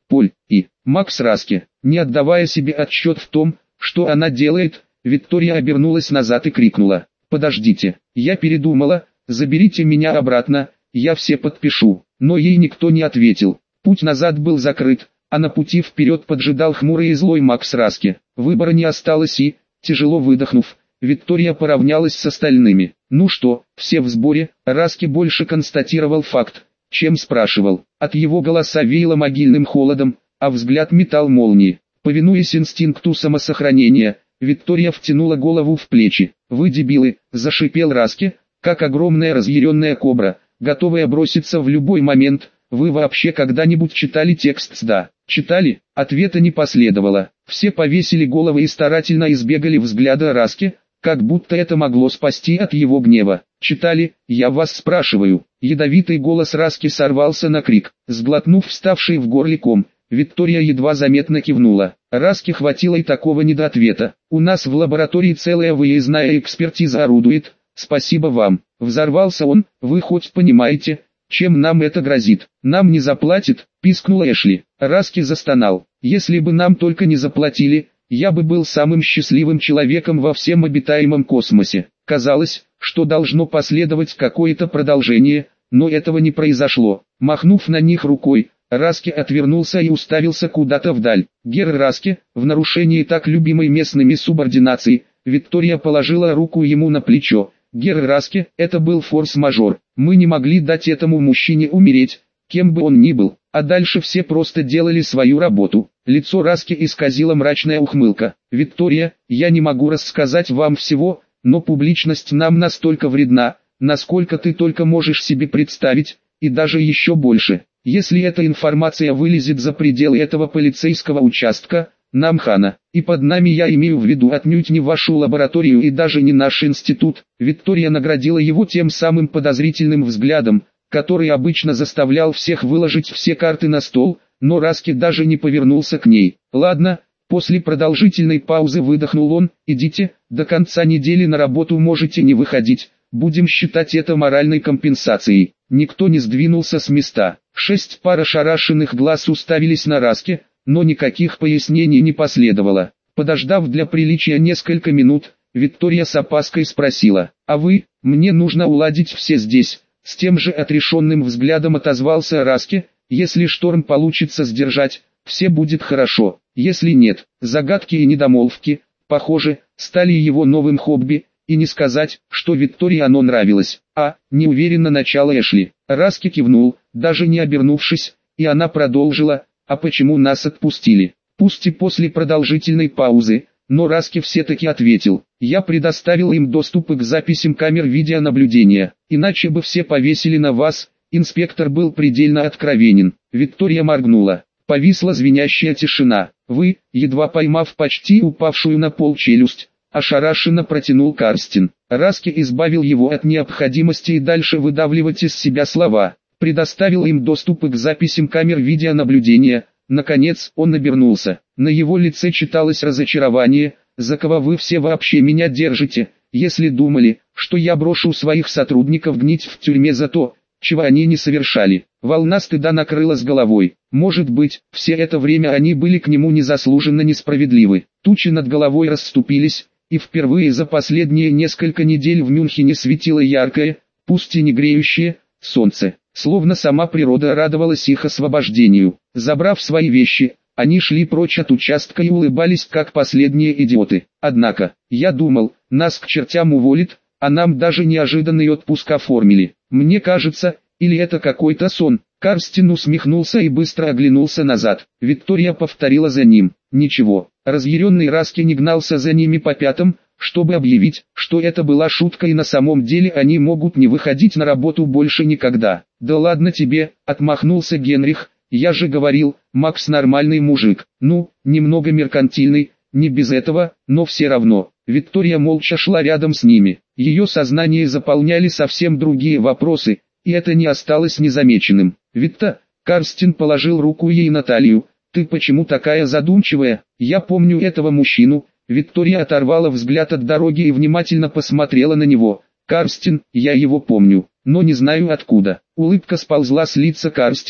Поль и Макс Раске. Не отдавая себе отчет в том, что она делает, Виктория обернулась назад и крикнула: «Подождите, я передумала, заберите меня обратно, я все подпишу». Но ей никто не ответил. Путь назад был закрыт, а на пути вперед поджидал хмурый и злой Макс Раске. Выбора не осталось и, тяжело выдохнув, Виктория поравнялась с остальными. «Ну что, все в сборе?» Раске больше констатировал факт, чем спрашивал. От его голоса веяло могильным холодом, а взгляд метал молнии. Повинуясь инстинкту самосохранения, Виктория втянула голову в плечи. «Вы дебилы!» – зашипел Раске, как огромная разъяренная кобра, готовая броситься в любой момент. «Вы вообще когда-нибудь читали текст СДА?» «Читали?» Ответа не последовало. Все повесили головы и старательно избегали взгляда Раске, как будто это могло спасти от его гнева. «Читали? Я вас спрашиваю». Ядовитый голос Раске сорвался на крик. Сглотнув вставший в горле ком, Виктория едва заметно кивнула. Раске хватило и такого недоответа. «У нас в лаборатории целая выездная экспертиза орудует, спасибо вам». Взорвался он. «Вы хоть понимаете, чем нам это грозит?» «Нам не заплатит», — пискнула Эшли. Раске застонал. «Если бы нам только не заплатили, я бы был самым счастливым человеком во всем обитаемом космосе». Казалось, что должно последовать какое-то продолжение, но этого не произошло. Махнув на них рукой, Раске отвернулся и уставился куда-то вдаль. «Герр Раске», в нарушении так любимой местными субординации, Виктория положила руку ему на плечо. «Герр Раске, это был форс-мажор. Мы не могли дать этому мужчине умереть, кем бы он ни был». А дальше все просто делали свою работу. Лицо Раске исказила мрачная ухмылка. «Виктория, я не могу рассказать вам всего, но публичность нам настолько вредна, насколько ты только можешь себе представить, и даже еще больше. Если эта информация вылезет за пределы этого полицейского участка, нам хана. И под нами я имею в виду отнюдь не вашу лабораторию и даже не наш институт». Виктория наградила его тем самым подозрительным взглядом, который обычно заставлял всех выложить все карты на стол, но Раске даже не повернулся к ней. «Ладно». После продолжительной паузы выдохнул он: «Идите, до конца недели на работу можете не выходить, будем считать это моральной компенсацией». Никто не сдвинулся с места. Шесть пар ошарашенных глаз уставились на Раске, но никаких пояснений не последовало. Подождав для приличия несколько минут, Виктория с опаской спросила: «А вы? Мне нужно уладить все здесь». С тем же отрешенным взглядом отозвался Раске: «Если шторм получится сдержать, все будет хорошо. Если нет». Загадки и недомолвки, похоже, стали его новым хобби, и не сказать, что Виктории оно нравилось. «А», неуверенно начала Эшли. Раске кивнул, даже не обернувшись, и она продолжила: «А почему нас отпустили?» Пусть и после продолжительной паузы, но Раске все-таки ответил: «Я предоставил им доступ к записям камер видеонаблюдения, иначе бы все повесили на вас». Инспектор был предельно откровенен. Виктория моргнула. Повисла звенящая тишина. «Вы», едва поймав почти упавшую на пол челюсть, ошарашенно протянул Карстин. Раске избавил его от необходимости и дальше выдавливать из себя слова. «Предоставил им доступ к записям камер видеонаблюдения». Наконец он обернулся. На его лице читалось разочарование. «За кого вы все вообще меня держите, если думали, что я брошу своих сотрудников гнить в тюрьме за то, чего они не совершали?» Волна стыда накрыла с головой. Может быть, все это время они были к нему незаслуженно несправедливы. Тучи над головой расступились, и впервые за последние несколько недель в Мюнхене светило яркое, пусть и не греющее, солнце. Словно сама природа радовалась их освобождению. Забрав свои вещи, они шли прочь от участка и улыбались как последние идиоты. «Однако, я думал, нас к чертям уволят, а нам даже неожиданный отпуск оформили. Мне кажется, или это какой-то сон». Карстин усмехнулся и быстро оглянулся назад. Виктория повторила за ним. Ничего, разъяренный Раске не гнался за ними по пятам, чтобы объявить, что это была шутка и на самом деле они могут не выходить на работу больше никогда. «Да ладно тебе», — отмахнулся Генрих, — «я же говорил, Макс нормальный мужик, ну, немного меркантильный, не без этого, но все равно». Виктория молча шла рядом с ними. Ее сознание заполняли совсем другие вопросы, и это не осталось незамеченным. «Викта», — Карстин положил руку ей на талию, — «ты почему такая задумчивая? Я помню этого мужчину». Виктория оторвала взгляд от дороги и внимательно посмотрела на него. «Карстин, я его помню, но не знаю откуда». Улыбка сползла с лица Карстина,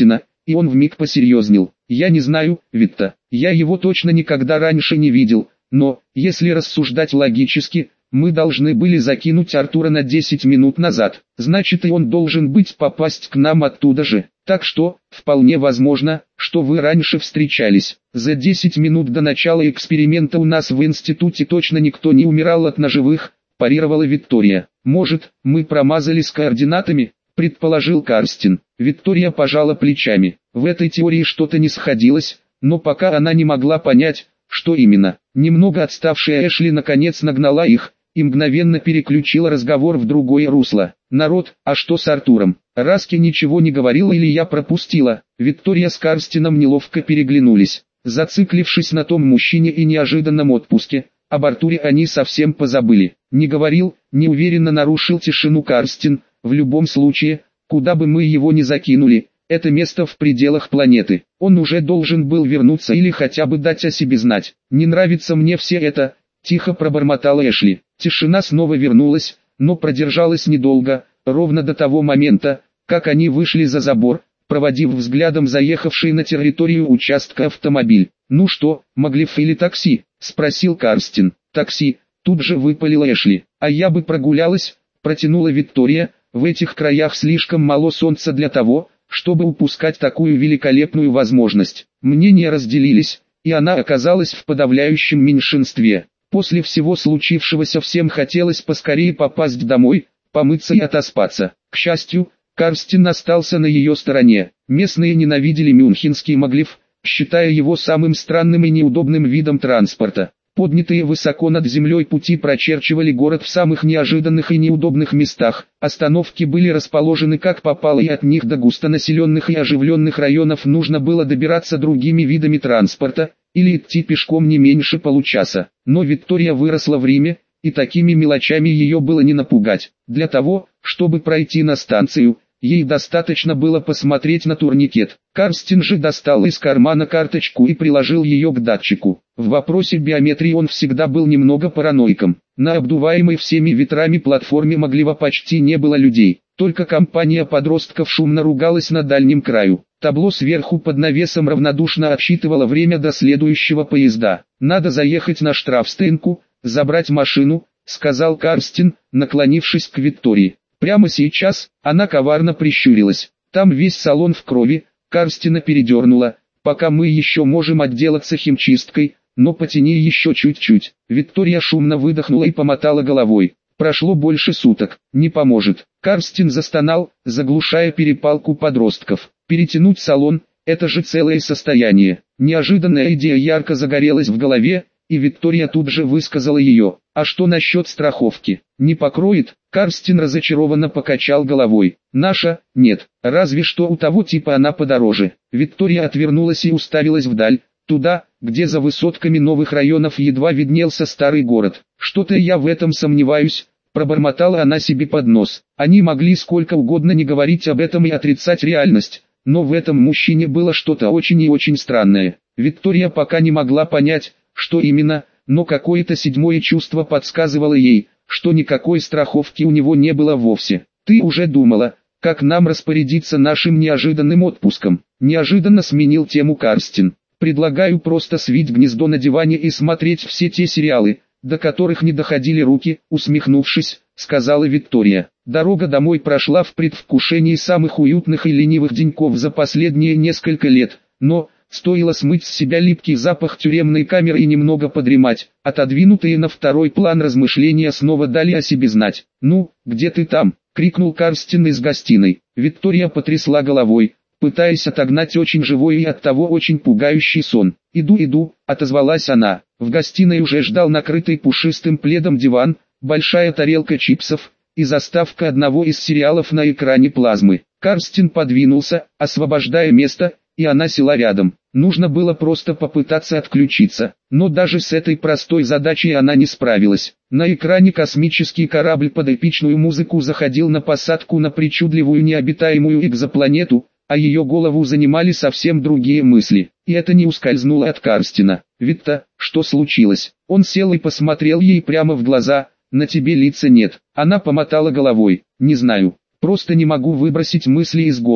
и он вмиг посерьезнел. «Я не знаю, Витта, я его точно никогда раньше не видел, но, если рассуждать логически, мы должны были закинуть Артура на десять минут назад, значит и он должен быть попасть к нам оттуда же. Так что, вполне возможно, что вы раньше встречались. За десять минут до начала эксперимента у нас в институте точно никто не умирал от ножевых», парировала Виктория. «Может, мы промазали с координатами?» предположил Карстин. Виктория пожала плечами. В этой теории что-то не сходилось, но пока она не могла понять, что именно. Немного отставшая Эшли наконец нагнала их и мгновенно переключила разговор в другое русло. «Народ, а что с Артуром? Раске ничего не говорила или я пропустила?» Виктория с Карстином неловко переглянулись. Зациклившись на том мужчине и неожиданном отпуске, об Артуре они совсем позабыли. «Не говорил», неуверенно нарушил тишину Карстин. «В любом случае, куда бы мы его ни закинули, это место в пределах планеты. Он уже должен был вернуться или хотя бы дать о себе знать. Не нравится мне все это», тихо пробормотала Эшли. Тишина снова вернулась, но продержалась недолго, ровно до того момента, как они вышли за забор, проводив взглядом заехавший на территорию участка автомобиль. «Ну что, Моглиф или такси?» – спросил Карстин. «Такси», тут же выпалила Эшли. «А я бы прогулялась», – протянула Виктория. «В этих краях слишком мало солнца для того, чтобы упускать такую великолепную возможность». Мнения разделились, и она оказалась в подавляющем меньшинстве. После всего случившегося всем хотелось поскорее попасть домой, помыться и отоспаться. К счастью, Карстин остался на ее стороне. Местные ненавидели мюнхенский Моглиф, считая его самым странным и неудобным видом транспорта. Поднятые высоко над землей пути прочерчивали город в самых неожиданных и неудобных местах. Остановки были расположены как попало, и от них до густонаселенных и оживленных районов нужно было добираться другими видами транспорта, или идти пешком не меньше получаса. Но Виктория выросла в Риме, и такими мелочами ее было не напугать. Для того, чтобы пройти на станцию, ей достаточно было посмотреть на турникет. Карстин же достал из кармана карточку и приложил ее к датчику. В вопросе биометрии он всегда был немного параноиком. На обдуваемой всеми ветрами платформе Моглива почти не было людей. Только компания подростков шумно ругалась на дальнем краю. Табло сверху под навесом равнодушно отсчитывало время до следующего поезда. «Надо заехать на штрафстоянку, забрать машину», — сказал Карстин, наклонившись к Виктории. Прямо сейчас, она коварно прищурилась. «Там весь салон в крови», — Карстина передернула. «Пока мы еще можем отделаться химчисткой, но потяни еще чуть-чуть». Виктория шумно выдохнула и помотала головой. Прошло больше суток, не поможет. Карстин застонал, заглушая перепалку подростков. Перетянуть салон – это же целое состояние. Неожиданная идея ярко загорелась в голове, и Виктория тут же высказала ее. «А что насчет страховки? Не покроет?» Карстин разочарованно покачал головой. «Наша? Нет. Разве что у того типа она подороже». Виктория отвернулась и уставилась вдаль, туда, где за высотками новых районов едва виднелся старый город. «Что-то я в этом сомневаюсь», — пробормотала она себе под нос. Они могли сколько угодно не говорить об этом и отрицать реальность, но в этом мужчине было что-то очень и очень странное. Виктория пока не могла понять, что именно, но какое-то седьмое чувство подсказывало ей, что никакой страховки у него не было вовсе. «Ты уже думала, как нам распорядиться нашим неожиданным отпуском?» Неожиданно сменил тему Карстин. «Предлагаю просто свить гнездо на диване и смотреть все те сериалы, до которых не доходили руки», усмехнувшись, сказала Виктория. Дорога домой прошла в предвкушении самых уютных и ленивых деньков за последние несколько лет, но, стоило смыть с себя липкий запах тюремной камеры и немного подремать, отодвинутые на второй план размышления снова дали о себе знать. «Ну, где ты там?» — крикнул Карстин из гостиной. Виктория потрясла головой, пытаясь отогнать очень живой и оттого очень пугающий сон. «Иду, иду», — отозвалась она. В гостиной уже ждал накрытый пушистым пледом диван, большая тарелка чипсов и заставка одного из сериалов на экране плазмы. Карстин подвинулся, освобождая место, и она села рядом. Нужно было просто попытаться отключиться, но даже с этой простой задачей она не справилась. На экране космический корабль под эпичную музыку заходил на посадку на причудливую необитаемую экзопланету, а ее голову занимали совсем другие мысли. И это не ускользнуло от Карстина. «Витта, что случилось?» Он сел и посмотрел ей прямо в глаза. «На тебе лица нет». Она помотала головой. «Не знаю, просто не могу выбросить мысли из головы».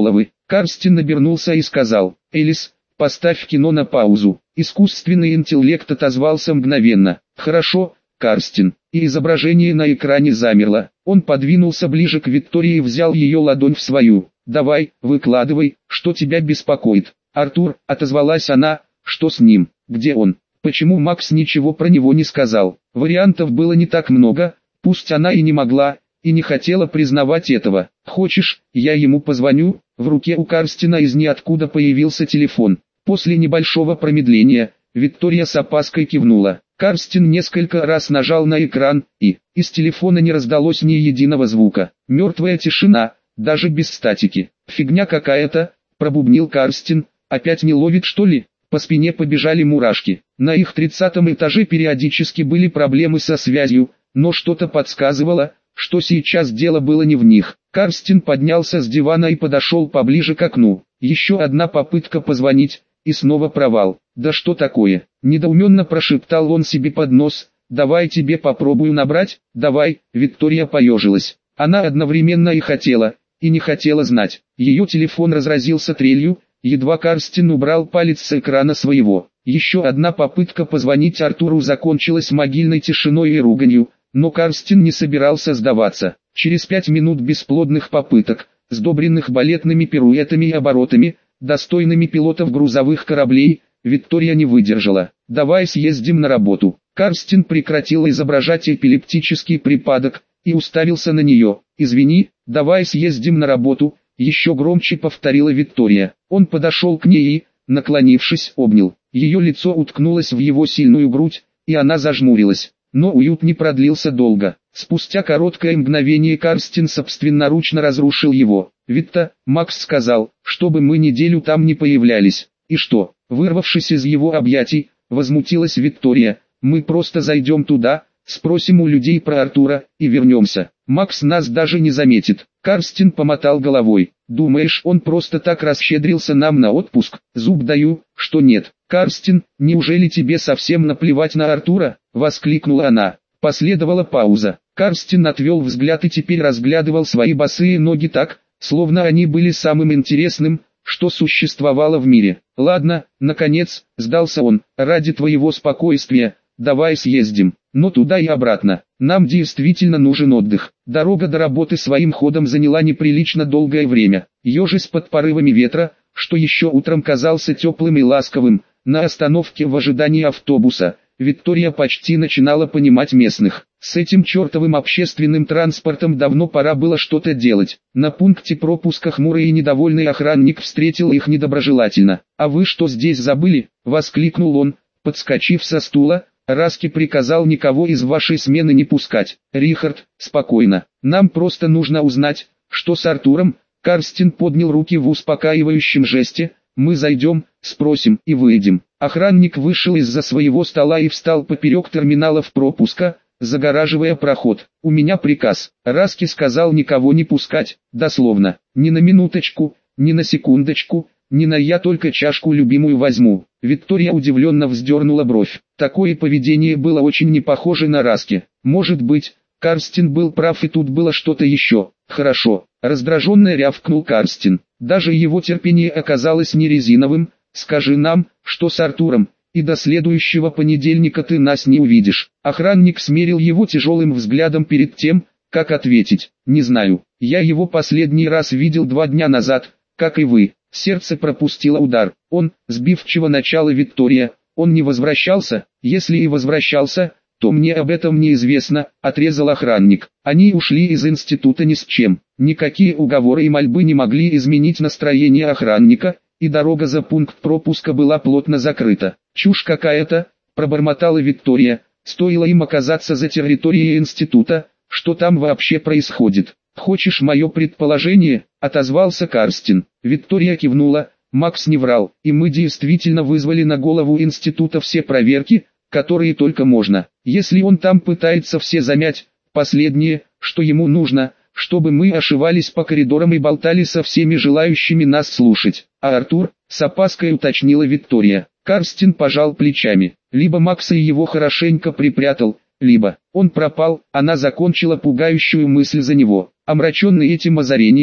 Карстин обернулся и сказал: «Элис, поставь кино на паузу». Искусственный интеллект отозвался мгновенно: «Хорошо, Карстин». И изображение на экране замерло. Он подвинулся ближе к Виктории и взял ее ладонь в свою. «Давай, выкладывай, что тебя беспокоит». «Артур», — отозвалась она, — «что с ним? Где он? Почему Макс ничего про него не сказал?» Вариантов было не так много, пусть она и не могла, и не хотела признавать этого. «Хочешь, я ему позвоню?» В руке у Карстина из ниоткуда появился телефон. После небольшого промедления, Виктория с опаской кивнула. Карстин несколько раз нажал на экран, и из телефона не раздалось ни единого звука. Мертвая тишина, даже без статики. «Фигня какая-то», — пробубнил Карстин, — «опять не ловит что ли?» По спине побежали мурашки. На их тридцатом этаже периодически были проблемы со связью, но что-то подсказывало, что сейчас дело было не в них. Карстин поднялся с дивана и подошел поближе к окну. Еще одна попытка позвонить, и снова провал. «Да что такое?» – недоуменно прошептал он себе под нос. «Давай тебе попробую набрать, давай». Виктория поежилась. Она одновременно и хотела, и не хотела знать. Ее телефон разразился трелью, едва Карстин убрал палец с экрана своего. Еще одна попытка позвонить Артуру закончилась могильной тишиной и руганью, но Карстин не собирался сдаваться. Через пять минут бесплодных попыток, сдобренных балетными пируэтами и оборотами, достойными пилотов грузовых кораблей, Виктория не выдержала. «Давай съездим на работу». Карстин прекратил изображать эпилептический припадок и уставился на нее. «Извини, давай съездим на работу», еще громче повторила Виктория. Он подошел к ней и, наклонившись, обнял. Ее лицо уткнулось в его сильную грудь, и она зажмурилась. Но уют не продлился долго. Спустя короткое мгновение Карстин собственноручно разрушил его. «Витта, Макс сказал, чтобы мы неделю там не появлялись». «И что?» Вырвавшись из его объятий, возмутилась Виктория. «Мы просто зайдем туда, спросим у людей про Артура, и вернемся. Макс нас даже не заметит». Карстин помотал головой. «Думаешь, он просто так расщедрился нам на отпуск?» «Зуб даю, что нет». «Карстин, неужели тебе совсем наплевать на Артура?» — воскликнула она. Последовала пауза. Карстин отвел взгляд и теперь разглядывал свои босые ноги так, словно они были самым интересным, что существовало в мире. «Ладно, наконец», — сдался он, — «ради твоего спокойствия, давай съездим, но туда и обратно. Нам действительно нужен отдых». Дорога до работы своим ходом заняла неприлично долгое время. Ежась под порывами ветра, что еще утром казался теплым и ласковым, на остановке в ожидании автобуса, Виктория почти начинала понимать местных. С этим чертовым общественным транспортом давно пора было что-то делать. На пункте пропуска хмурый и недовольный охранник встретил их недоброжелательно. «А вы что здесь забыли?» — воскликнул он, подскочив со стула. «Раски приказал никого из вашей смены не пускать». «Рихард, спокойно. Нам просто нужно узнать, что с Артуром». Карстин поднял руки в успокаивающем жесте. «Мы зайдем, спросим и выйдем». Охранник вышел из-за своего стола и встал поперек терминалов пропуска, загораживая проход. «У меня приказ». Раски сказал никого не пускать, дословно. «Ни на минуточку, ни на секундочку, ни на я только чашку любимую возьму». Виктория удивленно вздернула бровь. Такое поведение было очень не похоже на Раски. Может быть, Карстин был прав и тут было что-то еще. «Хорошо», — раздраженно рявкнул Карстин. Даже его терпение оказалось не резиновым. «Скажи нам, что с Артуром, и до следующего понедельника ты нас не увидишь». Охранник смерил его тяжелым взглядом перед тем, как ответить. «Не знаю, я его последний раз видел два дня назад, как и вы». Сердце пропустило удар. «Он», сбивчиво начала Виктория, «он не возвращался? Если и возвращался, то мне об этом неизвестно», — отрезал охранник. Они ушли из института ни с чем. Никакие уговоры и мольбы не могли изменить настроение охранника, и дорога за пункт пропуска была плотно закрыта. «Чушь какая-то», — пробормотала Виктория, — «стоило им оказаться за территорией института, что там вообще происходит?» «Хочешь мое предположение?» — отозвался Карстин. Виктория кивнула. Макс не врал, и мы действительно вызвали на голову института все проверки, которые только можно. Если он там пытается все замять, последнее, что ему нужно, чтобы мы ошивались по коридорам и болтали со всеми желающими нас слушать. А Артур, с опаской уточнила Виктория. Карстин пожал плечами. Либо Макса и его хорошенько припрятал, либо он пропал. Она закончила пугающую мысль за него. Омраченный этим озарением,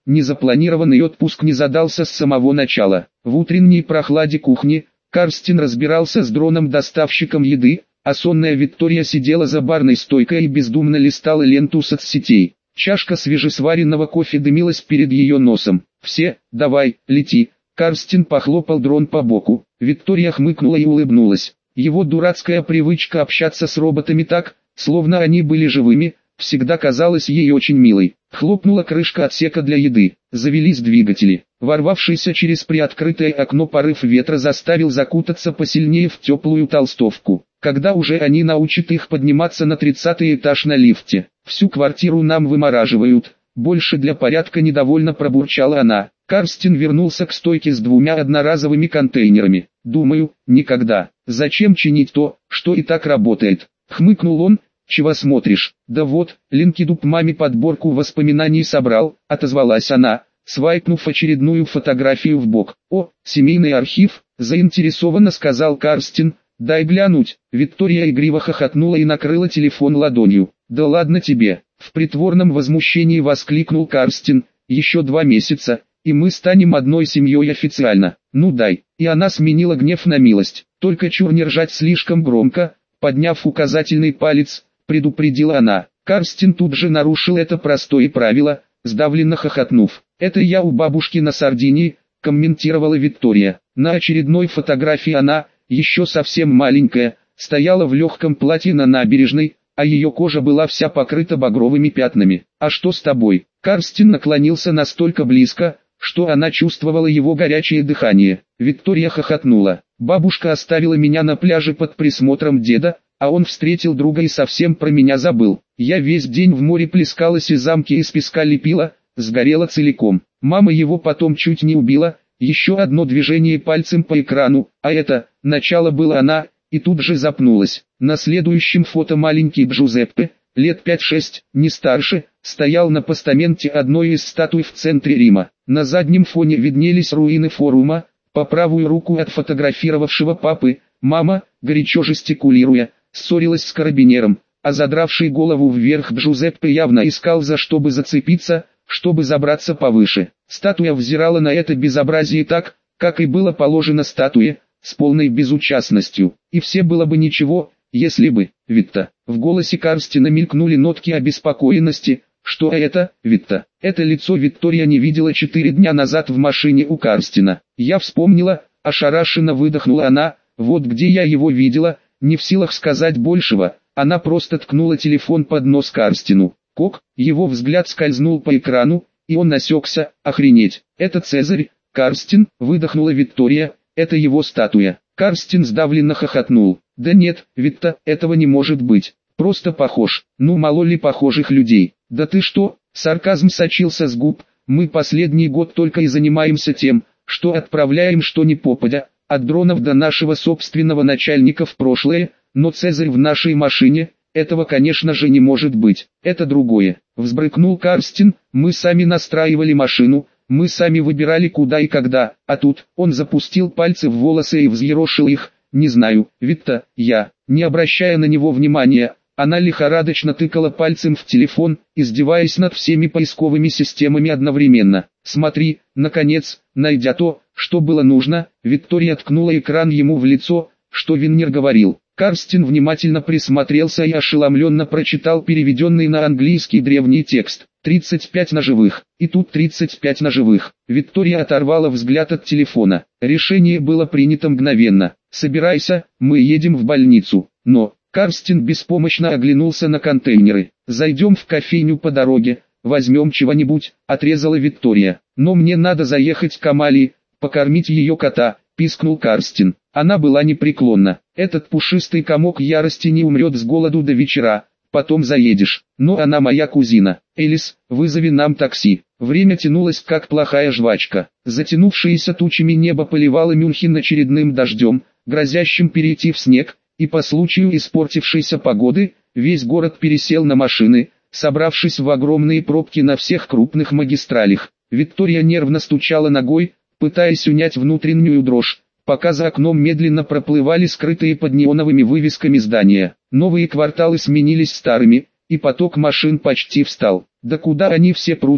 незапланированный отпуск не задался с самого начала. В утренней прохладе кухни Карстин разбирался с дроном-доставщиком еды, а сонная Виктория сидела за барной стойкой и бездумно листала ленту соцсетей. Чашка свежесваренного кофе дымилась перед ее носом. «Все, давай, лети». Карстин похлопал дрон по боку. Виктория хмыкнула и улыбнулась. Его дурацкая привычка общаться с роботами так, словно они были живыми, всегда казалась ей очень милой. Хлопнула крышка отсека для еды. Завелись двигатели. Ворвавшийся через приоткрытое окно порыв ветра заставил закутаться посильнее в теплую толстовку. Когда уже они научат их подниматься на тридцатый этаж на лифте? Всю квартиру нам вымораживают. Больше для порядка недовольно пробурчала она. Карстин вернулся к стойке с двумя одноразовыми контейнерами. «Думаю, никогда. Зачем чинить то, что и так работает?» Хмыкнул он. «Чего смотришь?» «Да вот, Линкидуп маме подборку воспоминаний собрал», — отозвалась она, свайпнув очередную фотографию в бок. «О, семейный архив», — заинтересованно сказал Карстин. «Дай глянуть». Виктория игриво хохотнула и накрыла телефон ладонью. «Да ладно тебе», — в притворном возмущении воскликнул Карстин. «Еще два месяца, и мы станем одной семьей официально. Ну дай». И она сменила гнев на милость. «Только чур не ржать слишком громко», — подняв указательный палец, предупредила она. Карстин тут же нарушил это простое правило, сдавленно хохотнув. «Это я у бабушки на Сардинии», — комментировала Виктория. На очередной фотографии она, еще совсем маленькая, стояла в легком платье на набережной, а ее кожа была вся покрыта багровыми пятнами. «А что с тобой?» Карстин наклонился настолько близко, что она чувствовала его горячее дыхание. Виктория хохотнула. «Бабушка оставила меня на пляже под присмотром деда, а он встретил друга и совсем про меня забыл. Я весь день в море плескалась и замки из песка лепила, сгорела целиком. Мама его потом чуть не убила». Еще одно движение пальцем по экрану, а это, начало было она, и тут же запнулась. На следующем фото маленький Джузеппе, лет пять-шесть, не старше, стоял на постаменте одной из статуй в центре Рима. На заднем фоне виднелись руины форума, по правую руку от фотографировавшего папы, мама, горячо жестикулируя, ссорилась с карабинером, а задравший голову вверх Джузеппе явно искал за что бы зацепиться, чтобы забраться повыше. Статуя взирала на это безобразие так, как и было положено статуе, с полной безучастностью. И все было бы ничего, если бы, Витта. В голосе Карстина мелькнули нотки обеспокоенности. Что это, Витта? Это лицо Виктория не видела четыре дня назад в машине у Карстина. Я вспомнила, ошарашенно выдохнула она, вот где я его видела, не в силах сказать большего. Она просто ткнула телефон под нос Карстину. Кок, его взгляд скользнул по экрану, и он насекся. «Охренеть, это Цезарь!» «Карстин», выдохнула Виктория, «это его статуя». Карстин сдавленно хохотнул. «Да нет, Витта, этого не может быть. Просто похож. Ну мало ли похожих людей». «Да ты что?» Сарказм сочился с губ. «Мы последний год только и занимаемся тем, что отправляем что ни попадя, от дронов до нашего собственного начальника в прошлое, но Цезарь в нашей машине... Этого, конечно же, не может быть. Это другое». Взбрыкнул Карстин. «Мы сами настраивали машину, мы сами выбирали куда и когда, а тут...» Он запустил пальцы в волосы и взъерошил их. «Не знаю, Витта, я...» Не обращая на него внимания, она лихорадочно тыкала пальцем в телефон, издеваясь над всеми поисковыми системами одновременно. «Смотри, наконец, найдя то, что было нужно», Виктория ткнула экран ему в лицо, что Виннер говорил. Карстин внимательно присмотрелся и ошеломленно прочитал переведенный на английский древний текст. тридцать пять ножевых. И тут тридцать пять ножевых. Виктория оторвала взгляд от телефона. Решение было принято мгновенно. «Собирайся, мы едем в больницу». Но, Карстин беспомощно оглянулся на контейнеры. «Зайдем в кофейню по дороге, возьмем чего-нибудь», отрезала Виктория. «Но мне надо заехать к Амалии, покормить ее кота», пискнул Карстин. Она была непреклонна. «Этот пушистый комок ярости не умрет с голоду до вечера, потом заедешь. Но она моя кузина. Элис, вызови нам такси». Время тянулось как плохая жвачка. Затянувшееся тучами небо поливало Мюнхен очередным дождем, грозящим перейти в снег, и по случаю испортившейся погоды, весь город пересел на машины, собравшись в огромные пробки на всех крупных магистралях. Виктория нервно стучала ногой, пытаясь унять внутреннюю дрожь, пока за окном медленно проплывали скрытые под неоновыми вывесками здания. Новые кварталы сменились старыми, и поток машин почти встал. «Да куда они все прутся?»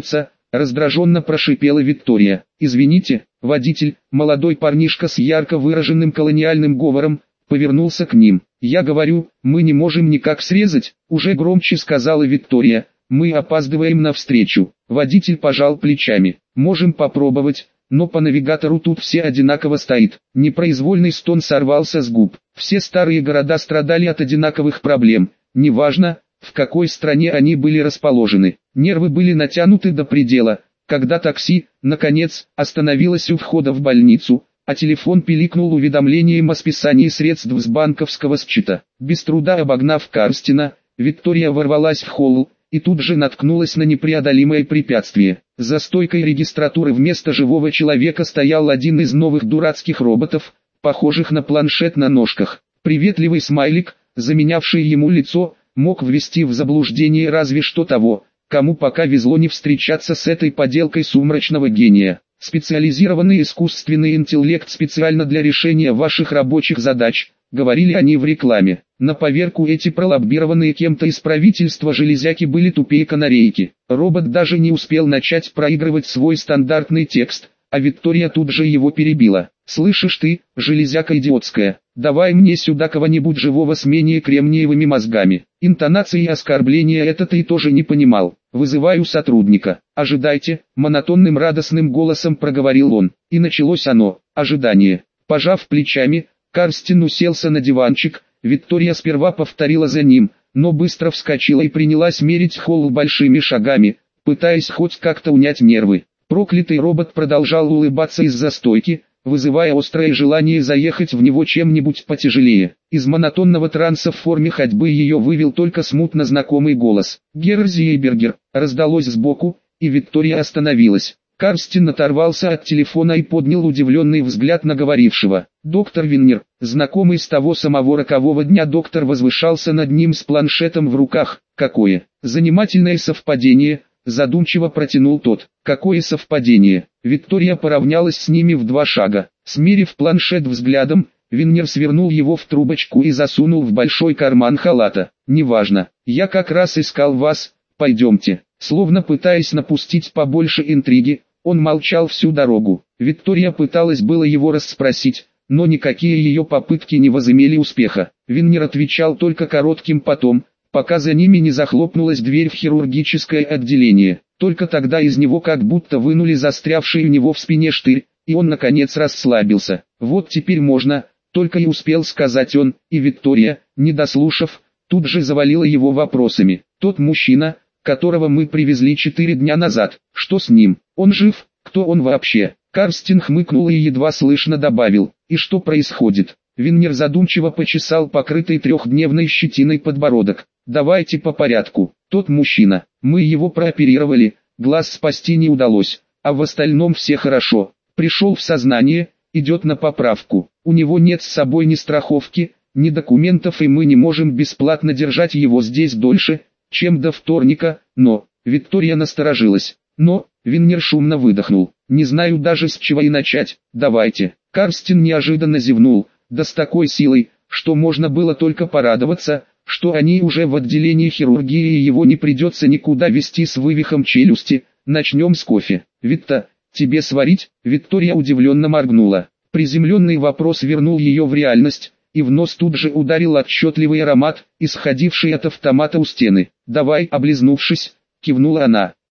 раздраженно прошипела Виктория. «Извините, водитель», молодой парнишка с ярко выраженным колониальным говором, повернулся к ним. «Я говорю, мы не можем никак срезать», уже громче сказала Виктория, «мы опаздываем на встречу». Водитель пожал плечами. «Можем попробовать, но по навигатору тут все одинаково стоит». Непроизвольный стон сорвался с губ. Все старые города страдали от одинаковых проблем, неважно, в какой стране они были расположены. Нервы были натянуты до предела, когда такси, наконец, остановилось у входа в больницу, а телефон пиликнул уведомлением о списании средств с банковского счета. Без труда обогнав Карстина, Виктория ворвалась в холл, и тут же наткнулась на непреодолимое препятствие. За стойкой регистратуры вместо живого человека стоял один из новых дурацких роботов, похожих на планшет на ножках. Приветливый смайлик, заменявший ему лицо, мог ввести в заблуждение разве что того, кому пока везло не встречаться с этой поделкой сумрачного гения. Специализированный искусственный интеллект специально для решения ваших рабочих задач, говорили они в рекламе. На поверку эти пролоббированные кем-то из правительства железяки были тупее канарейки. Робот даже не успел начать проигрывать свой стандартный текст, а Виктория тут же его перебила. «Слышишь ты, железяка идиотская, давай мне сюда кого-нибудь живого с менее кремниевыми мозгами». Интонации оскорбления это ты тоже не понимал. «Вызываю сотрудника». «Ожидайте», монотонным радостным голосом проговорил он. И началось оно, ожидание. Пожав плечами, Карстин уселся на диванчик, Виктория сперва повторила за ним, но быстро вскочила и принялась мерить холл большими шагами, пытаясь хоть как-то унять нервы. Проклятый робот продолжал улыбаться из-за стойки, вызывая острое желание заехать в него чем-нибудь потяжелее. Из монотонного транса в форме ходьбы ее вывел только смутно знакомый голос. «Герр Зейбергер», раздалось сбоку, и Виктория остановилась. Карстин оторвался от телефона и поднял удивленный взгляд на говорившего. Доктор Виннер, знакомый с того самого рокового дня доктор возвышался над ним с планшетом в руках. «Какое занимательное совпадение», задумчиво протянул тот. «Какое совпадение?» Виктория поравнялась с ними в два шага. Смерив планшет взглядом, Виннер свернул его в трубочку и засунул в большой карман халата. «Неважно, я как раз искал вас, пойдемте». Словно пытаясь напустить побольше интриги, он молчал всю дорогу. Виктория пыталась было его расспросить, но никакие ее попытки не возымели успеха. Виннер отвечал только коротким потом, пока за ними не захлопнулась дверь в хирургическое отделение. Только тогда из него как будто вынули застрявший у него в спине штырь, и он наконец расслабился. «Вот теперь можно», только и успел сказать он, и Виктория, не дослушав, тут же завалила его вопросами. «Тот мужчина, которого мы привезли четыре дня назад, что с ним? Он жив? Кто он вообще?» Карстин хмыкнул и едва слышно добавил. «И что происходит?» Виннер задумчиво почесал покрытый трехдневной щетиной подбородок. «Давайте по порядку. Тот мужчина, мы его прооперировали, глаз спасти не удалось, а в остальном все хорошо. Пришел в сознание, идет на поправку. У него нет с собой ни страховки, ни документов, и мы не можем бесплатно держать его здесь дольше, чем до вторника, но...» Виктория насторожилась. «Но...» Виннер шумно выдохнул. «Не знаю даже с чего и начать. Давайте». Карстин неожиданно зевнул, да с такой силой, что можно было только порадоваться, что они уже в отделении хирургии и его не придется никуда везти с вывихом челюсти. «Начнем с кофе. Витта, тебе сварить?» Виктория удивленно моргнула. Приземленный вопрос вернул ее в реальность, и в нос тут же ударил отчетливый аромат, исходивший от автомата у стены. «Давай», облизнувшись, кивнула она.